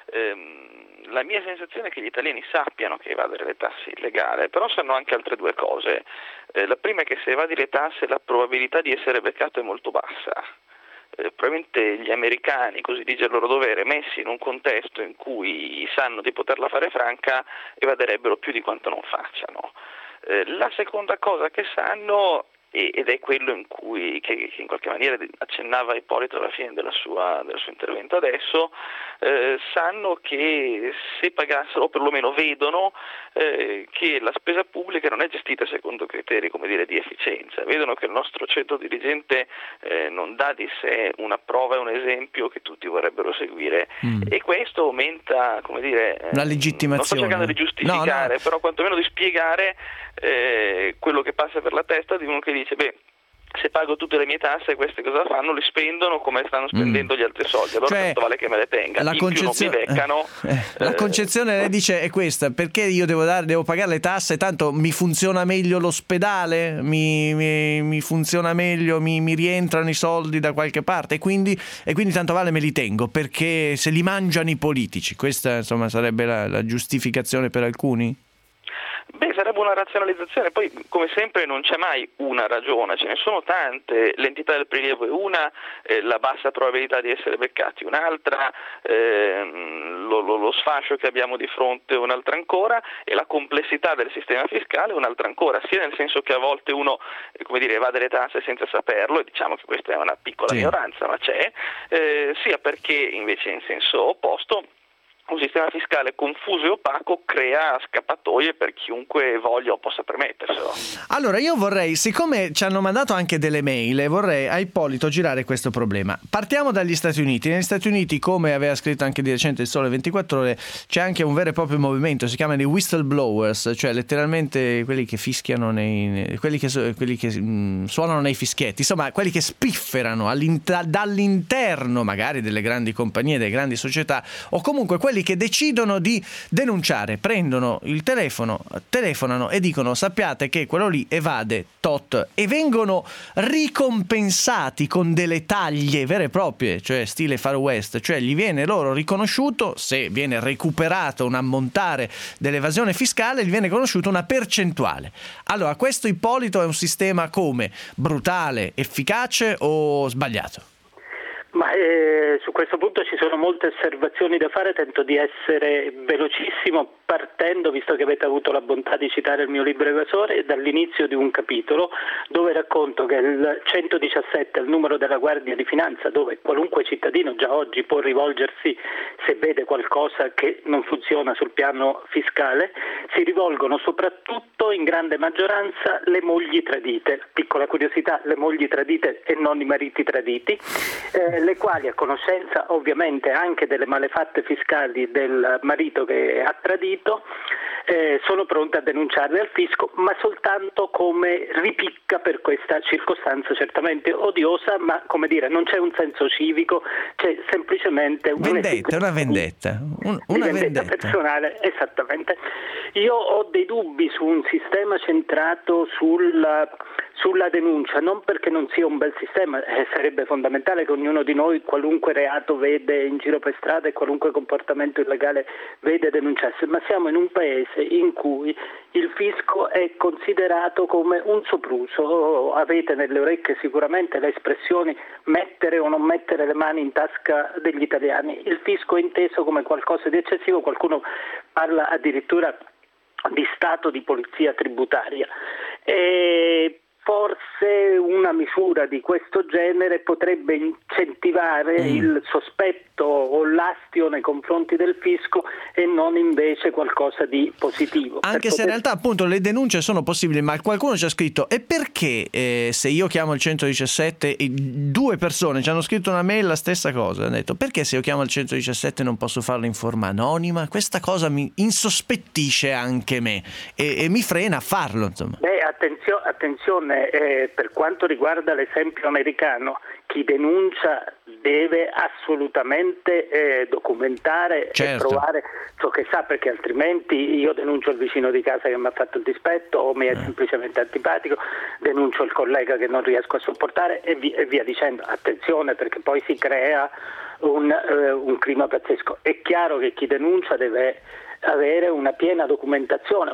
La mia sensazione è che gli italiani sappiano che evadere le tasse è illegale, però sanno anche altre due cose. La prima è che se evadi le tasse la probabilità di essere beccato è molto bassa. Probabilmente gli americani, così dice il loro dovere, messi in un contesto in cui sanno di poterla fare franca, evaderebbero più di quanto non facciano. La seconda cosa che sanno, ed è quello in cui che in qualche maniera accennava Ippolito alla fine del suo intervento adesso, sanno che se pagassero, o perlomeno vedono che la spesa pubblica non è gestita secondo criteri, come dire, di efficienza. Vedono che il nostro ceto dirigente non dà di sé una prova e un esempio che tutti vorrebbero seguire, e questo aumenta, come dire, la legittimazione. Non sto cercando di giustificare, no. però quantomeno di spiegare quello che passa per la testa di uno che dice: se pago tutte le mie tasse, queste cosa fanno? Li spendono come stanno spendendo gli altri soldi, allora tanto vale che me le tenga. La concezione, la concezione, lei dice, è questa: perché io devo pagare le tasse, tanto mi funziona meglio l'ospedale, mi funziona meglio, mi rientrano i soldi da qualche parte, e quindi tanto vale me li tengo, perché se li mangiano i politici. Questa, insomma, sarebbe la giustificazione per alcuni? Sarebbe una razionalizzazione. Poi, come sempre, non c'è mai una ragione, ce ne sono tante. L'entità del prelievo è una, la bassa probabilità di essere beccati un'altra, lo sfascio che abbiamo di fronte un'altra ancora, e la complessità del sistema fiscale un'altra ancora, sia nel senso che a volte uno, come dire, evade le tasse senza saperlo, e diciamo che questa è una piccola minoranza, ma c'è, sia perché invece in senso opposto un sistema fiscale confuso e opaco crea scappatoie per chiunque voglia o possa permetterselo. Allora io vorrei, siccome ci hanno mandato anche delle mail, vorrei a Ippolito girare questo problema. Partiamo dagli Stati Uniti. Negli Stati Uniti, come aveva scritto anche di recente il Sole 24 Ore, c'è anche un vero e proprio movimento, si chiama i whistleblowers, cioè letteralmente quelli che fischiano quelli che suonano nei fischietti, insomma quelli che spifferano dall'interno magari delle grandi compagnie, delle grandi società, o comunque quelli che decidono di denunciare, prendono il telefonano e dicono: sappiate che quello lì evade tot, e vengono ricompensati con delle taglie vere e proprie, cioè stile Far West, cioè gli viene loro riconosciuto, se viene recuperato un ammontare dell'evasione fiscale, gli viene conosciuta una percentuale. Allora, questo, Ippolito, è un sistema come? Brutale, efficace o sbagliato? Ma su questo punto ci sono molte osservazioni da fare, tento di essere velocissimo, partendo, visto che avete avuto la bontà di citare il mio libro Evasore, dall'inizio di un capitolo dove racconto che il 117 è il numero della Guardia di Finanza, dove qualunque cittadino già oggi può rivolgersi se vede qualcosa che non funziona sul piano fiscale. Si rivolgono soprattutto, in grande maggioranza, le mogli tradite. Piccola curiosità: le mogli tradite e non i mariti traditi, le quali, a conoscenza ovviamente anche delle malefatte fiscali del marito che ha tradito, sono pronte a denunciarle al fisco, ma soltanto come ripicca per questa circostanza certamente odiosa, ma come dire, non c'è un senso civico, c'è semplicemente una vendetta personale, esattamente. Io ho dei dubbi su un sistema centrato sulla denuncia, non perché non sia un bel sistema, sarebbe fondamentale che ognuno di noi qualunque reato vede in giro per strada e qualunque comportamento illegale vede denunciarsi, ma siamo in un paese in cui il fisco è considerato come un sopruso. Avete nelle orecchie sicuramente le espressioni mettere o non mettere le mani in tasca degli italiani. Il fisco è inteso come qualcosa di eccessivo, qualcuno parla addirittura di stato di polizia tributaria. Forse una misura di questo genere potrebbe incentivare il sospetto o l'astio nei confronti del fisco e non invece qualcosa di positivo. Anche se in realtà appunto le denunce sono possibili, ma qualcuno ci ha scritto: e perché se io chiamo il 117 e 2 persone ci hanno scritto una mail la stessa cosa, hanno detto perché se io chiamo il 117 non posso farlo in forma anonima? Questa cosa mi insospettisce anche me e mi frena a farlo, insomma. Attenzione, per quanto riguarda l'esempio americano, chi denuncia deve assolutamente documentare e provare ciò che sa, perché altrimenti io denuncio il vicino di casa che mi ha fatto il dispetto o mi è semplicemente antipatico, denuncio il collega che non riesco a sopportare e via dicendo. Attenzione, perché poi si crea un clima pazzesco. È chiaro che chi denuncia deve avere una piena documentazione,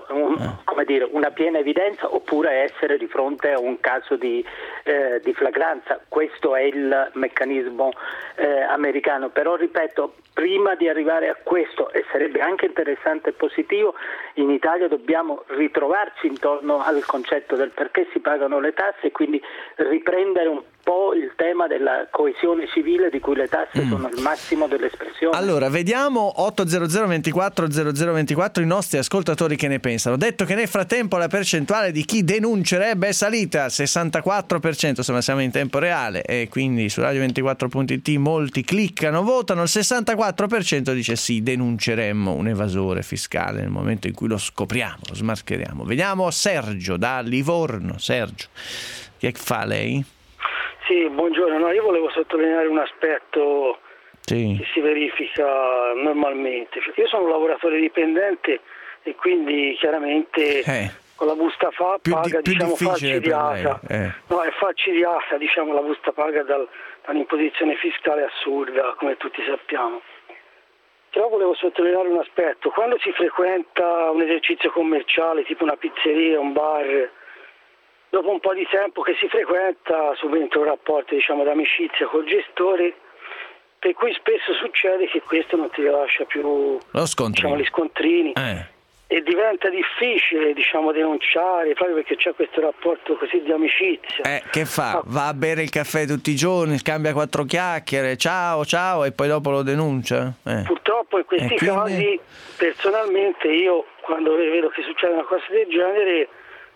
una piena evidenza, oppure essere di fronte a un caso di flagranza. Questo è il meccanismo americano, però ripeto, prima di arrivare a questo, e sarebbe anche interessante e positivo, in Italia dobbiamo ritrovarci intorno al concetto del perché si pagano le tasse e quindi riprendere un po' il tema della coesione civile, di cui le tasse sono il massimo dell'espressione. Allora, vediamo 800 24 0024 i nostri ascoltatori che ne pensano. Detto che nel frattempo la percentuale di chi denuncerebbe è salita al 64%, insomma siamo in tempo reale e quindi su radio24.it molti cliccano, votano, il 64% dice sì, denunceremmo un evasore fiscale nel momento in cui lo scopriamo, lo smascheriamo. Vediamo Sergio da Livorno. Sergio, che fa lei? Sì, buongiorno. No, io volevo sottolineare un aspetto che si verifica normalmente. Io sono un lavoratore dipendente e quindi chiaramente con la busta paga, diciamo, falcidiata. No, è falcidiata, diciamo, la busta paga dall'imposizione fiscale assurda, come tutti sappiamo. Però volevo sottolineare un aspetto. Quando si frequenta un esercizio commerciale, tipo una pizzeria, un bar, dopo un po' di tempo che si frequenta subentra un rapporto, diciamo, d'amicizia col gestore, per cui spesso succede che questo non ti lascia più, diciamo, gli scontrini e diventa difficile, diciamo, denunciare proprio perché c'è questo rapporto così di amicizia. Che fa? Va a bere il caffè tutti i giorni, scambia 4 chiacchiere, ciao e poi dopo lo denuncia? Purtroppo in questi casi personalmente io, quando vedo che succede una cosa del genere,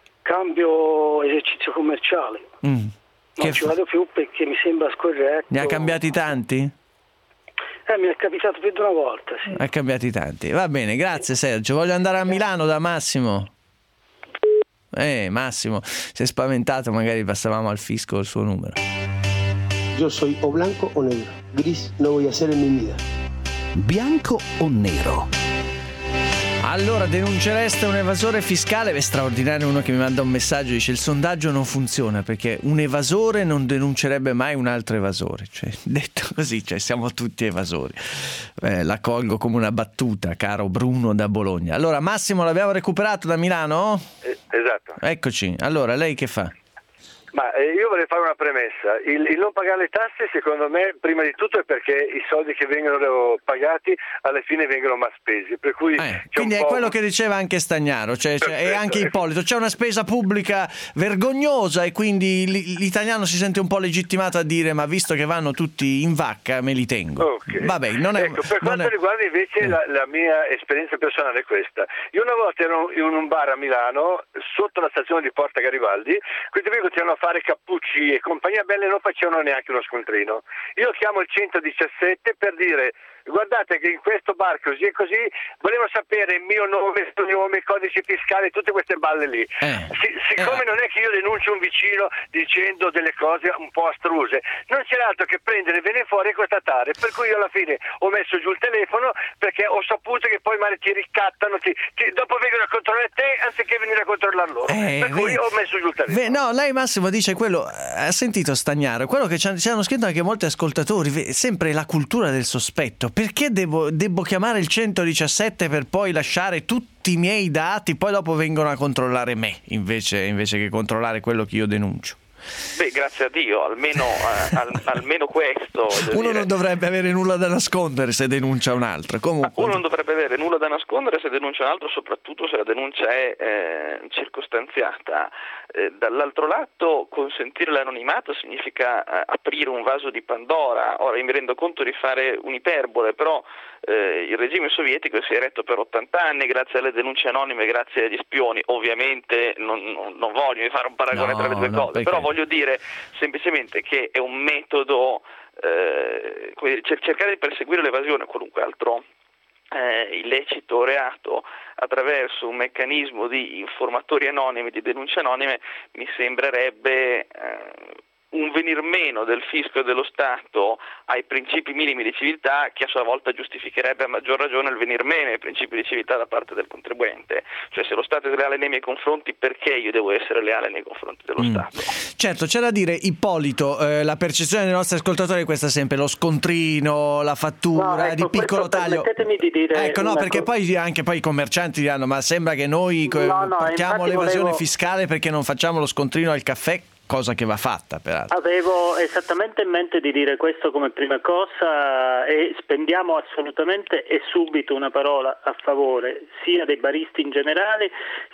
cambio esercizio commerciale. Non ci vado più perché mi sembra scorretto. Ne ha cambiati tanti? Mi è capitato più di una volta, sì. Ha cambiati tanti. Va bene, grazie Sergio. Voglio andare a Milano da Massimo. Massimo, si è spaventato, magari passavamo al fisco il suo numero. Yo soy o blanco o negro. Gris no voy a ser en mi vida. Bianco o nero? Allora, denuncereste un evasore fiscale? È straordinario uno che mi manda un messaggio, dice: il sondaggio non funziona perché un evasore non denuncerebbe mai un altro evasore. Cioè, detto così, siamo tutti evasori. La colgo come una battuta, caro Bruno da Bologna. Allora, Massimo, l'abbiamo recuperato da Milano? Esatto. Eccoci. Allora, lei che fa? Ma io vorrei fare una premessa. Il non pagare le tasse, secondo me, prima di tutto è perché i soldi che vengono pagati alla fine vengono mal spesi, per cui quindi è quello che diceva anche Stagnaro, e anche Ippolito, c'è una spesa pubblica vergognosa e quindi l'italiano si sente un po' legittimato a dire: ma visto che vanno tutti in vacca me li tengo. Okay. Vabbè, per quanto riguarda invece la mia esperienza personale è questa. Io una volta ero in un bar a Milano sotto la stazione di Porta Garibaldi, quindi mi continuano a fare cappucci e compagnia bella e non facevano neanche uno scontrino. Io chiamo il 117 per dire: guardate che in questo bar così e così volevo sapere il mio nome, il codice fiscale, tutte queste balle lì. Siccome non è che io denuncio un vicino dicendo delle cose un po' astruse, non c'era altro che prendere, venire fuori e constatare, per cui io alla fine ho messo giù il telefono, perché ho saputo che poi magari ti ricattano, dopo vengono a controllare te anziché venire a controllare loro, per cui ho messo giù il telefono. No, lei Massimo dice quello, ha sentito Stagnaro, quello che ci hanno scritto anche molti ascoltatori, sempre la cultura del sospetto. Perché devo chiamare il 117 per poi lasciare tutti i miei dati, poi dopo vengono a controllare me invece che controllare quello che io denuncio? Beh, grazie a Dio, almeno questo. Uno non dovrebbe avere nulla da nascondere se denuncia un altro. Comunque. Uno non dovrebbe avere nulla da nascondere se denuncia un altro, soprattutto se la denuncia è circostanziata. Dall'altro lato, consentire l'anonimato significa aprire un vaso di Pandora. Ora, io mi rendo conto di fare un'iperbole, però il regime sovietico si è eretto per 80 anni grazie alle denunce anonime, grazie agli spioni. Ovviamente non voglio fare un paragone tra le due cose, perché? Però voglio dire semplicemente che è un metodo, cercare di perseguire l'evasione o qualunque altro illecito o reato attraverso un meccanismo di informatori anonimi, di denunce anonime, mi sembrerebbe un venir meno del fisco e dello Stato ai principi minimi di civiltà, che a sua volta giustificherebbe a maggior ragione il venir meno ai principi di civiltà da parte del contribuente. Cioè, se lo Stato è leale nei miei confronti, perché io devo essere leale nei confronti dello Stato? Certo, c'è da dire, Ippolito, la percezione dei nostri ascoltatori è questa sempre, lo scontrino, la fattura di piccolo taglio. Permettetemi di dire perché poi anche i commercianti diranno: ma sembra che noi portiamo l'evasione fiscale perché non facciamo lo scontrino al caffè, cosa che va fatta peraltro. Avevo esattamente in mente di dire questo come prima cosa, e spendiamo assolutamente e subito una parola a favore sia dei baristi in generale,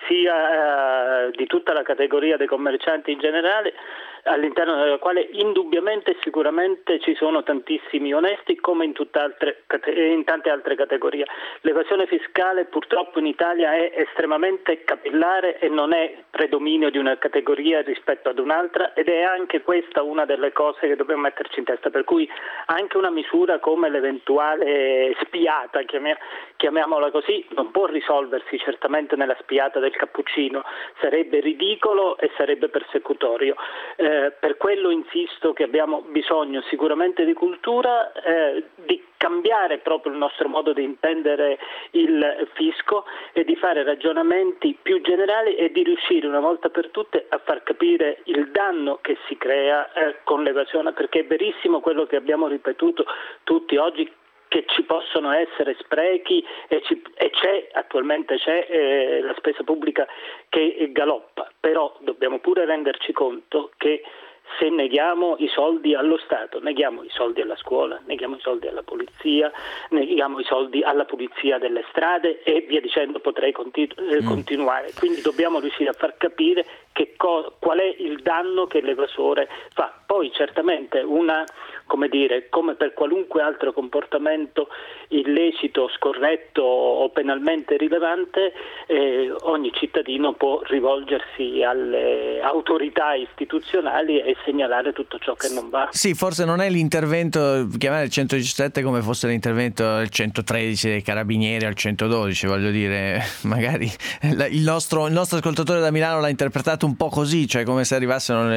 sia di tutta la categoria dei commercianti in generale, all'interno della quale indubbiamente e sicuramente ci sono tantissimi onesti, come in tante altre categorie. L'evasione fiscale purtroppo in Italia è estremamente capillare e non è predominio di una categoria rispetto ad un'altra, ed è anche questa una delle cose che dobbiamo metterci in testa, per cui anche una misura come l'eventuale spiata, chiamiamola così, non può risolversi certamente nella spiata del cappuccino, sarebbe ridicolo e sarebbe persecutorio. Per quello insisto che abbiamo bisogno sicuramente di cultura, di cambiare proprio il nostro modo di intendere il fisco e di fare ragionamenti più generali e di riuscire una volta per tutte a far capire il danno che si crea con l'evasione, perché è verissimo quello che abbiamo ripetuto tutti oggi, che ci possono essere sprechi e attualmente c'è la spesa pubblica che galoppa, però dobbiamo pure renderci conto che se neghiamo i soldi allo Stato, neghiamo i soldi alla scuola, neghiamo i soldi alla polizia, neghiamo i soldi alla pulizia delle strade e via dicendo, potrei continuare. Quindi dobbiamo riuscire a far capire qual è il danno che l'evasore fa. Poi certamente come per qualunque altro comportamento illecito, scorretto o penalmente rilevante, ogni cittadino può rivolgersi alle autorità istituzionali e segnalare tutto ciò che non va. Sì, forse non è l'intervento, chiamare il 117 come fosse l'intervento del 113 dei carabinieri al 112, voglio dire, magari il nostro ascoltatore da Milano l'ha interpretato un po' così, cioè come se arrivassero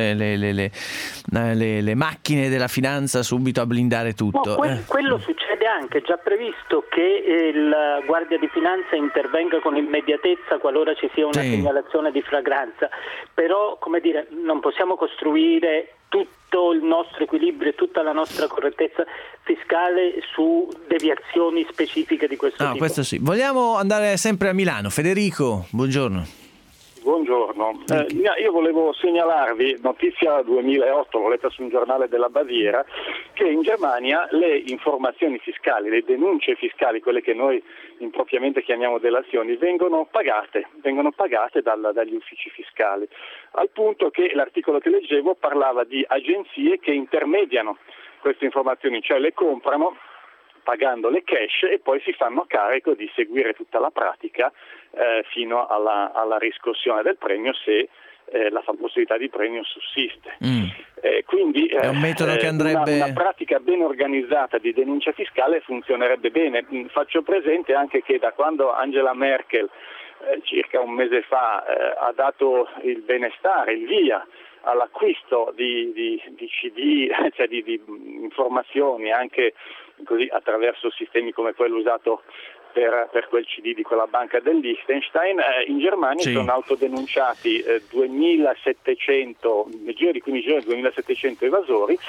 le macchine della finanza subito a blindare tutto. No, quello succede anche, è già previsto che la Guardia di Finanza intervenga con immediatezza qualora ci sia una segnalazione di flagranza, però non possiamo costruire tutto il nostro equilibrio e tutta la nostra correttezza fiscale su deviazioni specifiche di questo tipo. Questo sì. Vogliamo andare sempre a Milano. Federico, buongiorno. Buongiorno, io volevo segnalarvi, notizia 2008, l'ho letta su un giornale della Baviera, che in Germania le informazioni fiscali, le denunce fiscali, quelle che noi impropriamente chiamiamo delazioni, vengono pagate dagli uffici fiscali, al punto che l'articolo che leggevo parlava di agenzie che intermediano queste informazioni, cioè le comprano pagando le cash e poi si fanno carico di seguire tutta la pratica fino alla riscossione del premio, se la possibilità di premio sussiste. Quindi è un metodo che andrebbe... una pratica ben organizzata di denuncia fiscale funzionerebbe bene. Faccio presente anche che da quando Angela Merkel circa un mese fa ha dato il benestare, il via all'acquisto di CD, cioè di informazioni anche così attraverso sistemi come quello usato per quel CD di quella banca del Liechtenstein, in Germania sono autodenunciati 2.700, nel giro di 15 giorni 2.700 evasori,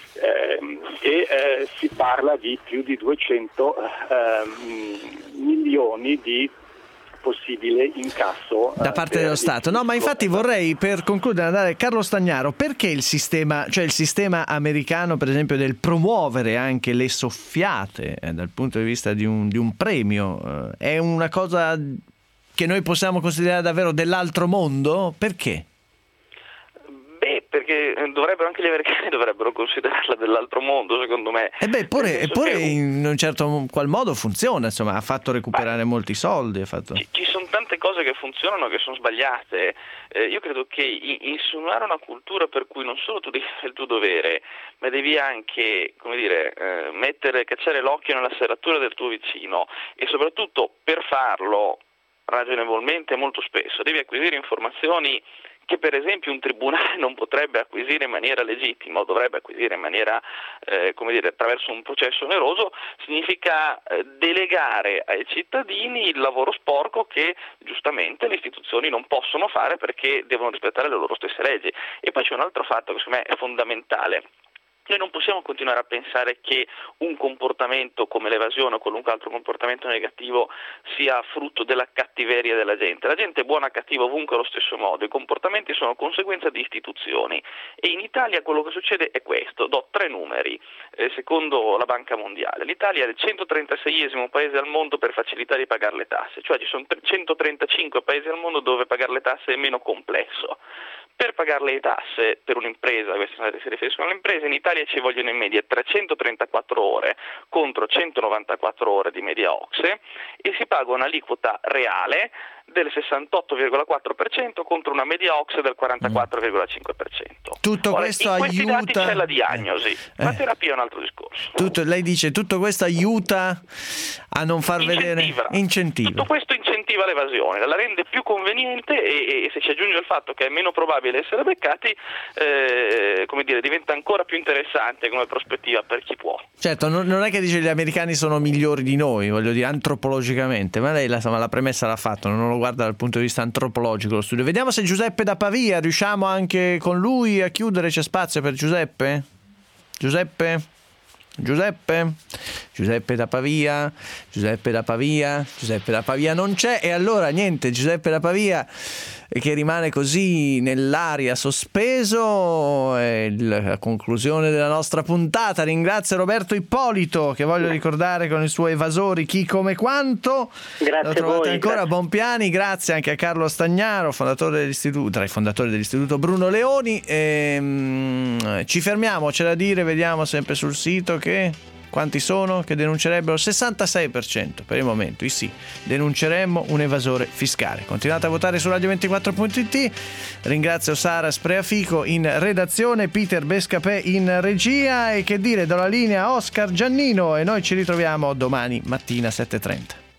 e si parla di più di 200 milioni di possibile incasso da parte dello Stato. No, ma infatti vorrei, per concludere, andare Carlo Stagnaro, perché il sistema americano, per esempio, del promuovere anche le soffiate dal punto di vista di un premio, è una cosa che noi possiamo considerare davvero dell'altro mondo? Perché? Perché anche gli americani dovrebbero considerarla dell'altro mondo, secondo me. Eppure in un certo qual modo funziona, insomma, ha fatto recuperare molti soldi. Ci sono tante cose che funzionano che sono sbagliate. Io credo che insinuare una cultura per cui non solo tu devi fare il tuo dovere, ma devi anche, cacciare l'occhio nella serratura del tuo vicino, e soprattutto per farlo ragionevolmente molto spesso devi acquisire informazioni che per esempio un tribunale non potrebbe acquisire in maniera legittima o dovrebbe acquisire in maniera, attraverso un processo oneroso, significa delegare ai cittadini il lavoro sporco che giustamente le istituzioni non possono fare perché devono rispettare le loro stesse leggi. E poi c'è un altro fatto che secondo me è fondamentale. Noi non possiamo continuare a pensare che un comportamento come l'evasione o qualunque altro comportamento negativo sia frutto della cattiveria della gente. La gente è buona o cattiva ovunque allo stesso modo, i comportamenti sono conseguenza di istituzioni, e in Italia quello che succede è questo. Do 3 numeri, secondo la Banca Mondiale. L'Italia è il 136esimo paese al mondo per facilità di pagare le tasse, cioè ci sono 135 paesi al mondo dove pagare le tasse è meno complesso. Per pagare le tasse per un'impresa, questi si riferiscono alle imprese, in Italia ci vogliono in media 334 ore contro 194 ore di media OCSE, e si paga un'aliquota reale del 68,4% contro una media OCSE del 44,5%. Tutto questo in questi aiuta... dati c'è la diagnosi, la terapia è un altro discorso. Lei dice tutto questo aiuta a non far vedere... Incentiva. Tutto questo incentiva l'evasione, la rende più conveniente, e se ci aggiunge il fatto che è meno probabile essere beccati, diventa ancora più interessante come prospettiva per chi può. Certo, non è che dice gli americani sono migliori di noi, voglio dire, antropologicamente, ma lei la premessa l'ha fatto, non lo guarda dal punto di vista antropologico lo studio. Vediamo se Giuseppe da Pavia, riusciamo anche con lui a chiudere, c'è spazio per Giuseppe? Giuseppe da Pavia non c'è, e allora niente, Giuseppe da Pavia che rimane così nell'aria sospeso. È la conclusione della nostra puntata. Ringrazio Roberto Ippolito, che voglio ricordare con i suoi evasori chi come quanto. Grazie. Lo trovate ancora a Bompiani. Grazie anche a Carlo Stagnaro, fondatore dell'istituto, tra i fondatori dell'istituto Bruno Leoni. Ci fermiamo, c'è da dire, vediamo sempre sul sito che quanti sono che denuncerebbero. 66% per il momento, sì, denunceremmo un evasore fiscale. Continuate a votare su radio24.it. Ringrazio Sara Spreafico in redazione, Peter Bescapè in regia, e che dire, do la linea a Oscar Giannino, e noi ci ritroviamo domani mattina 7:30.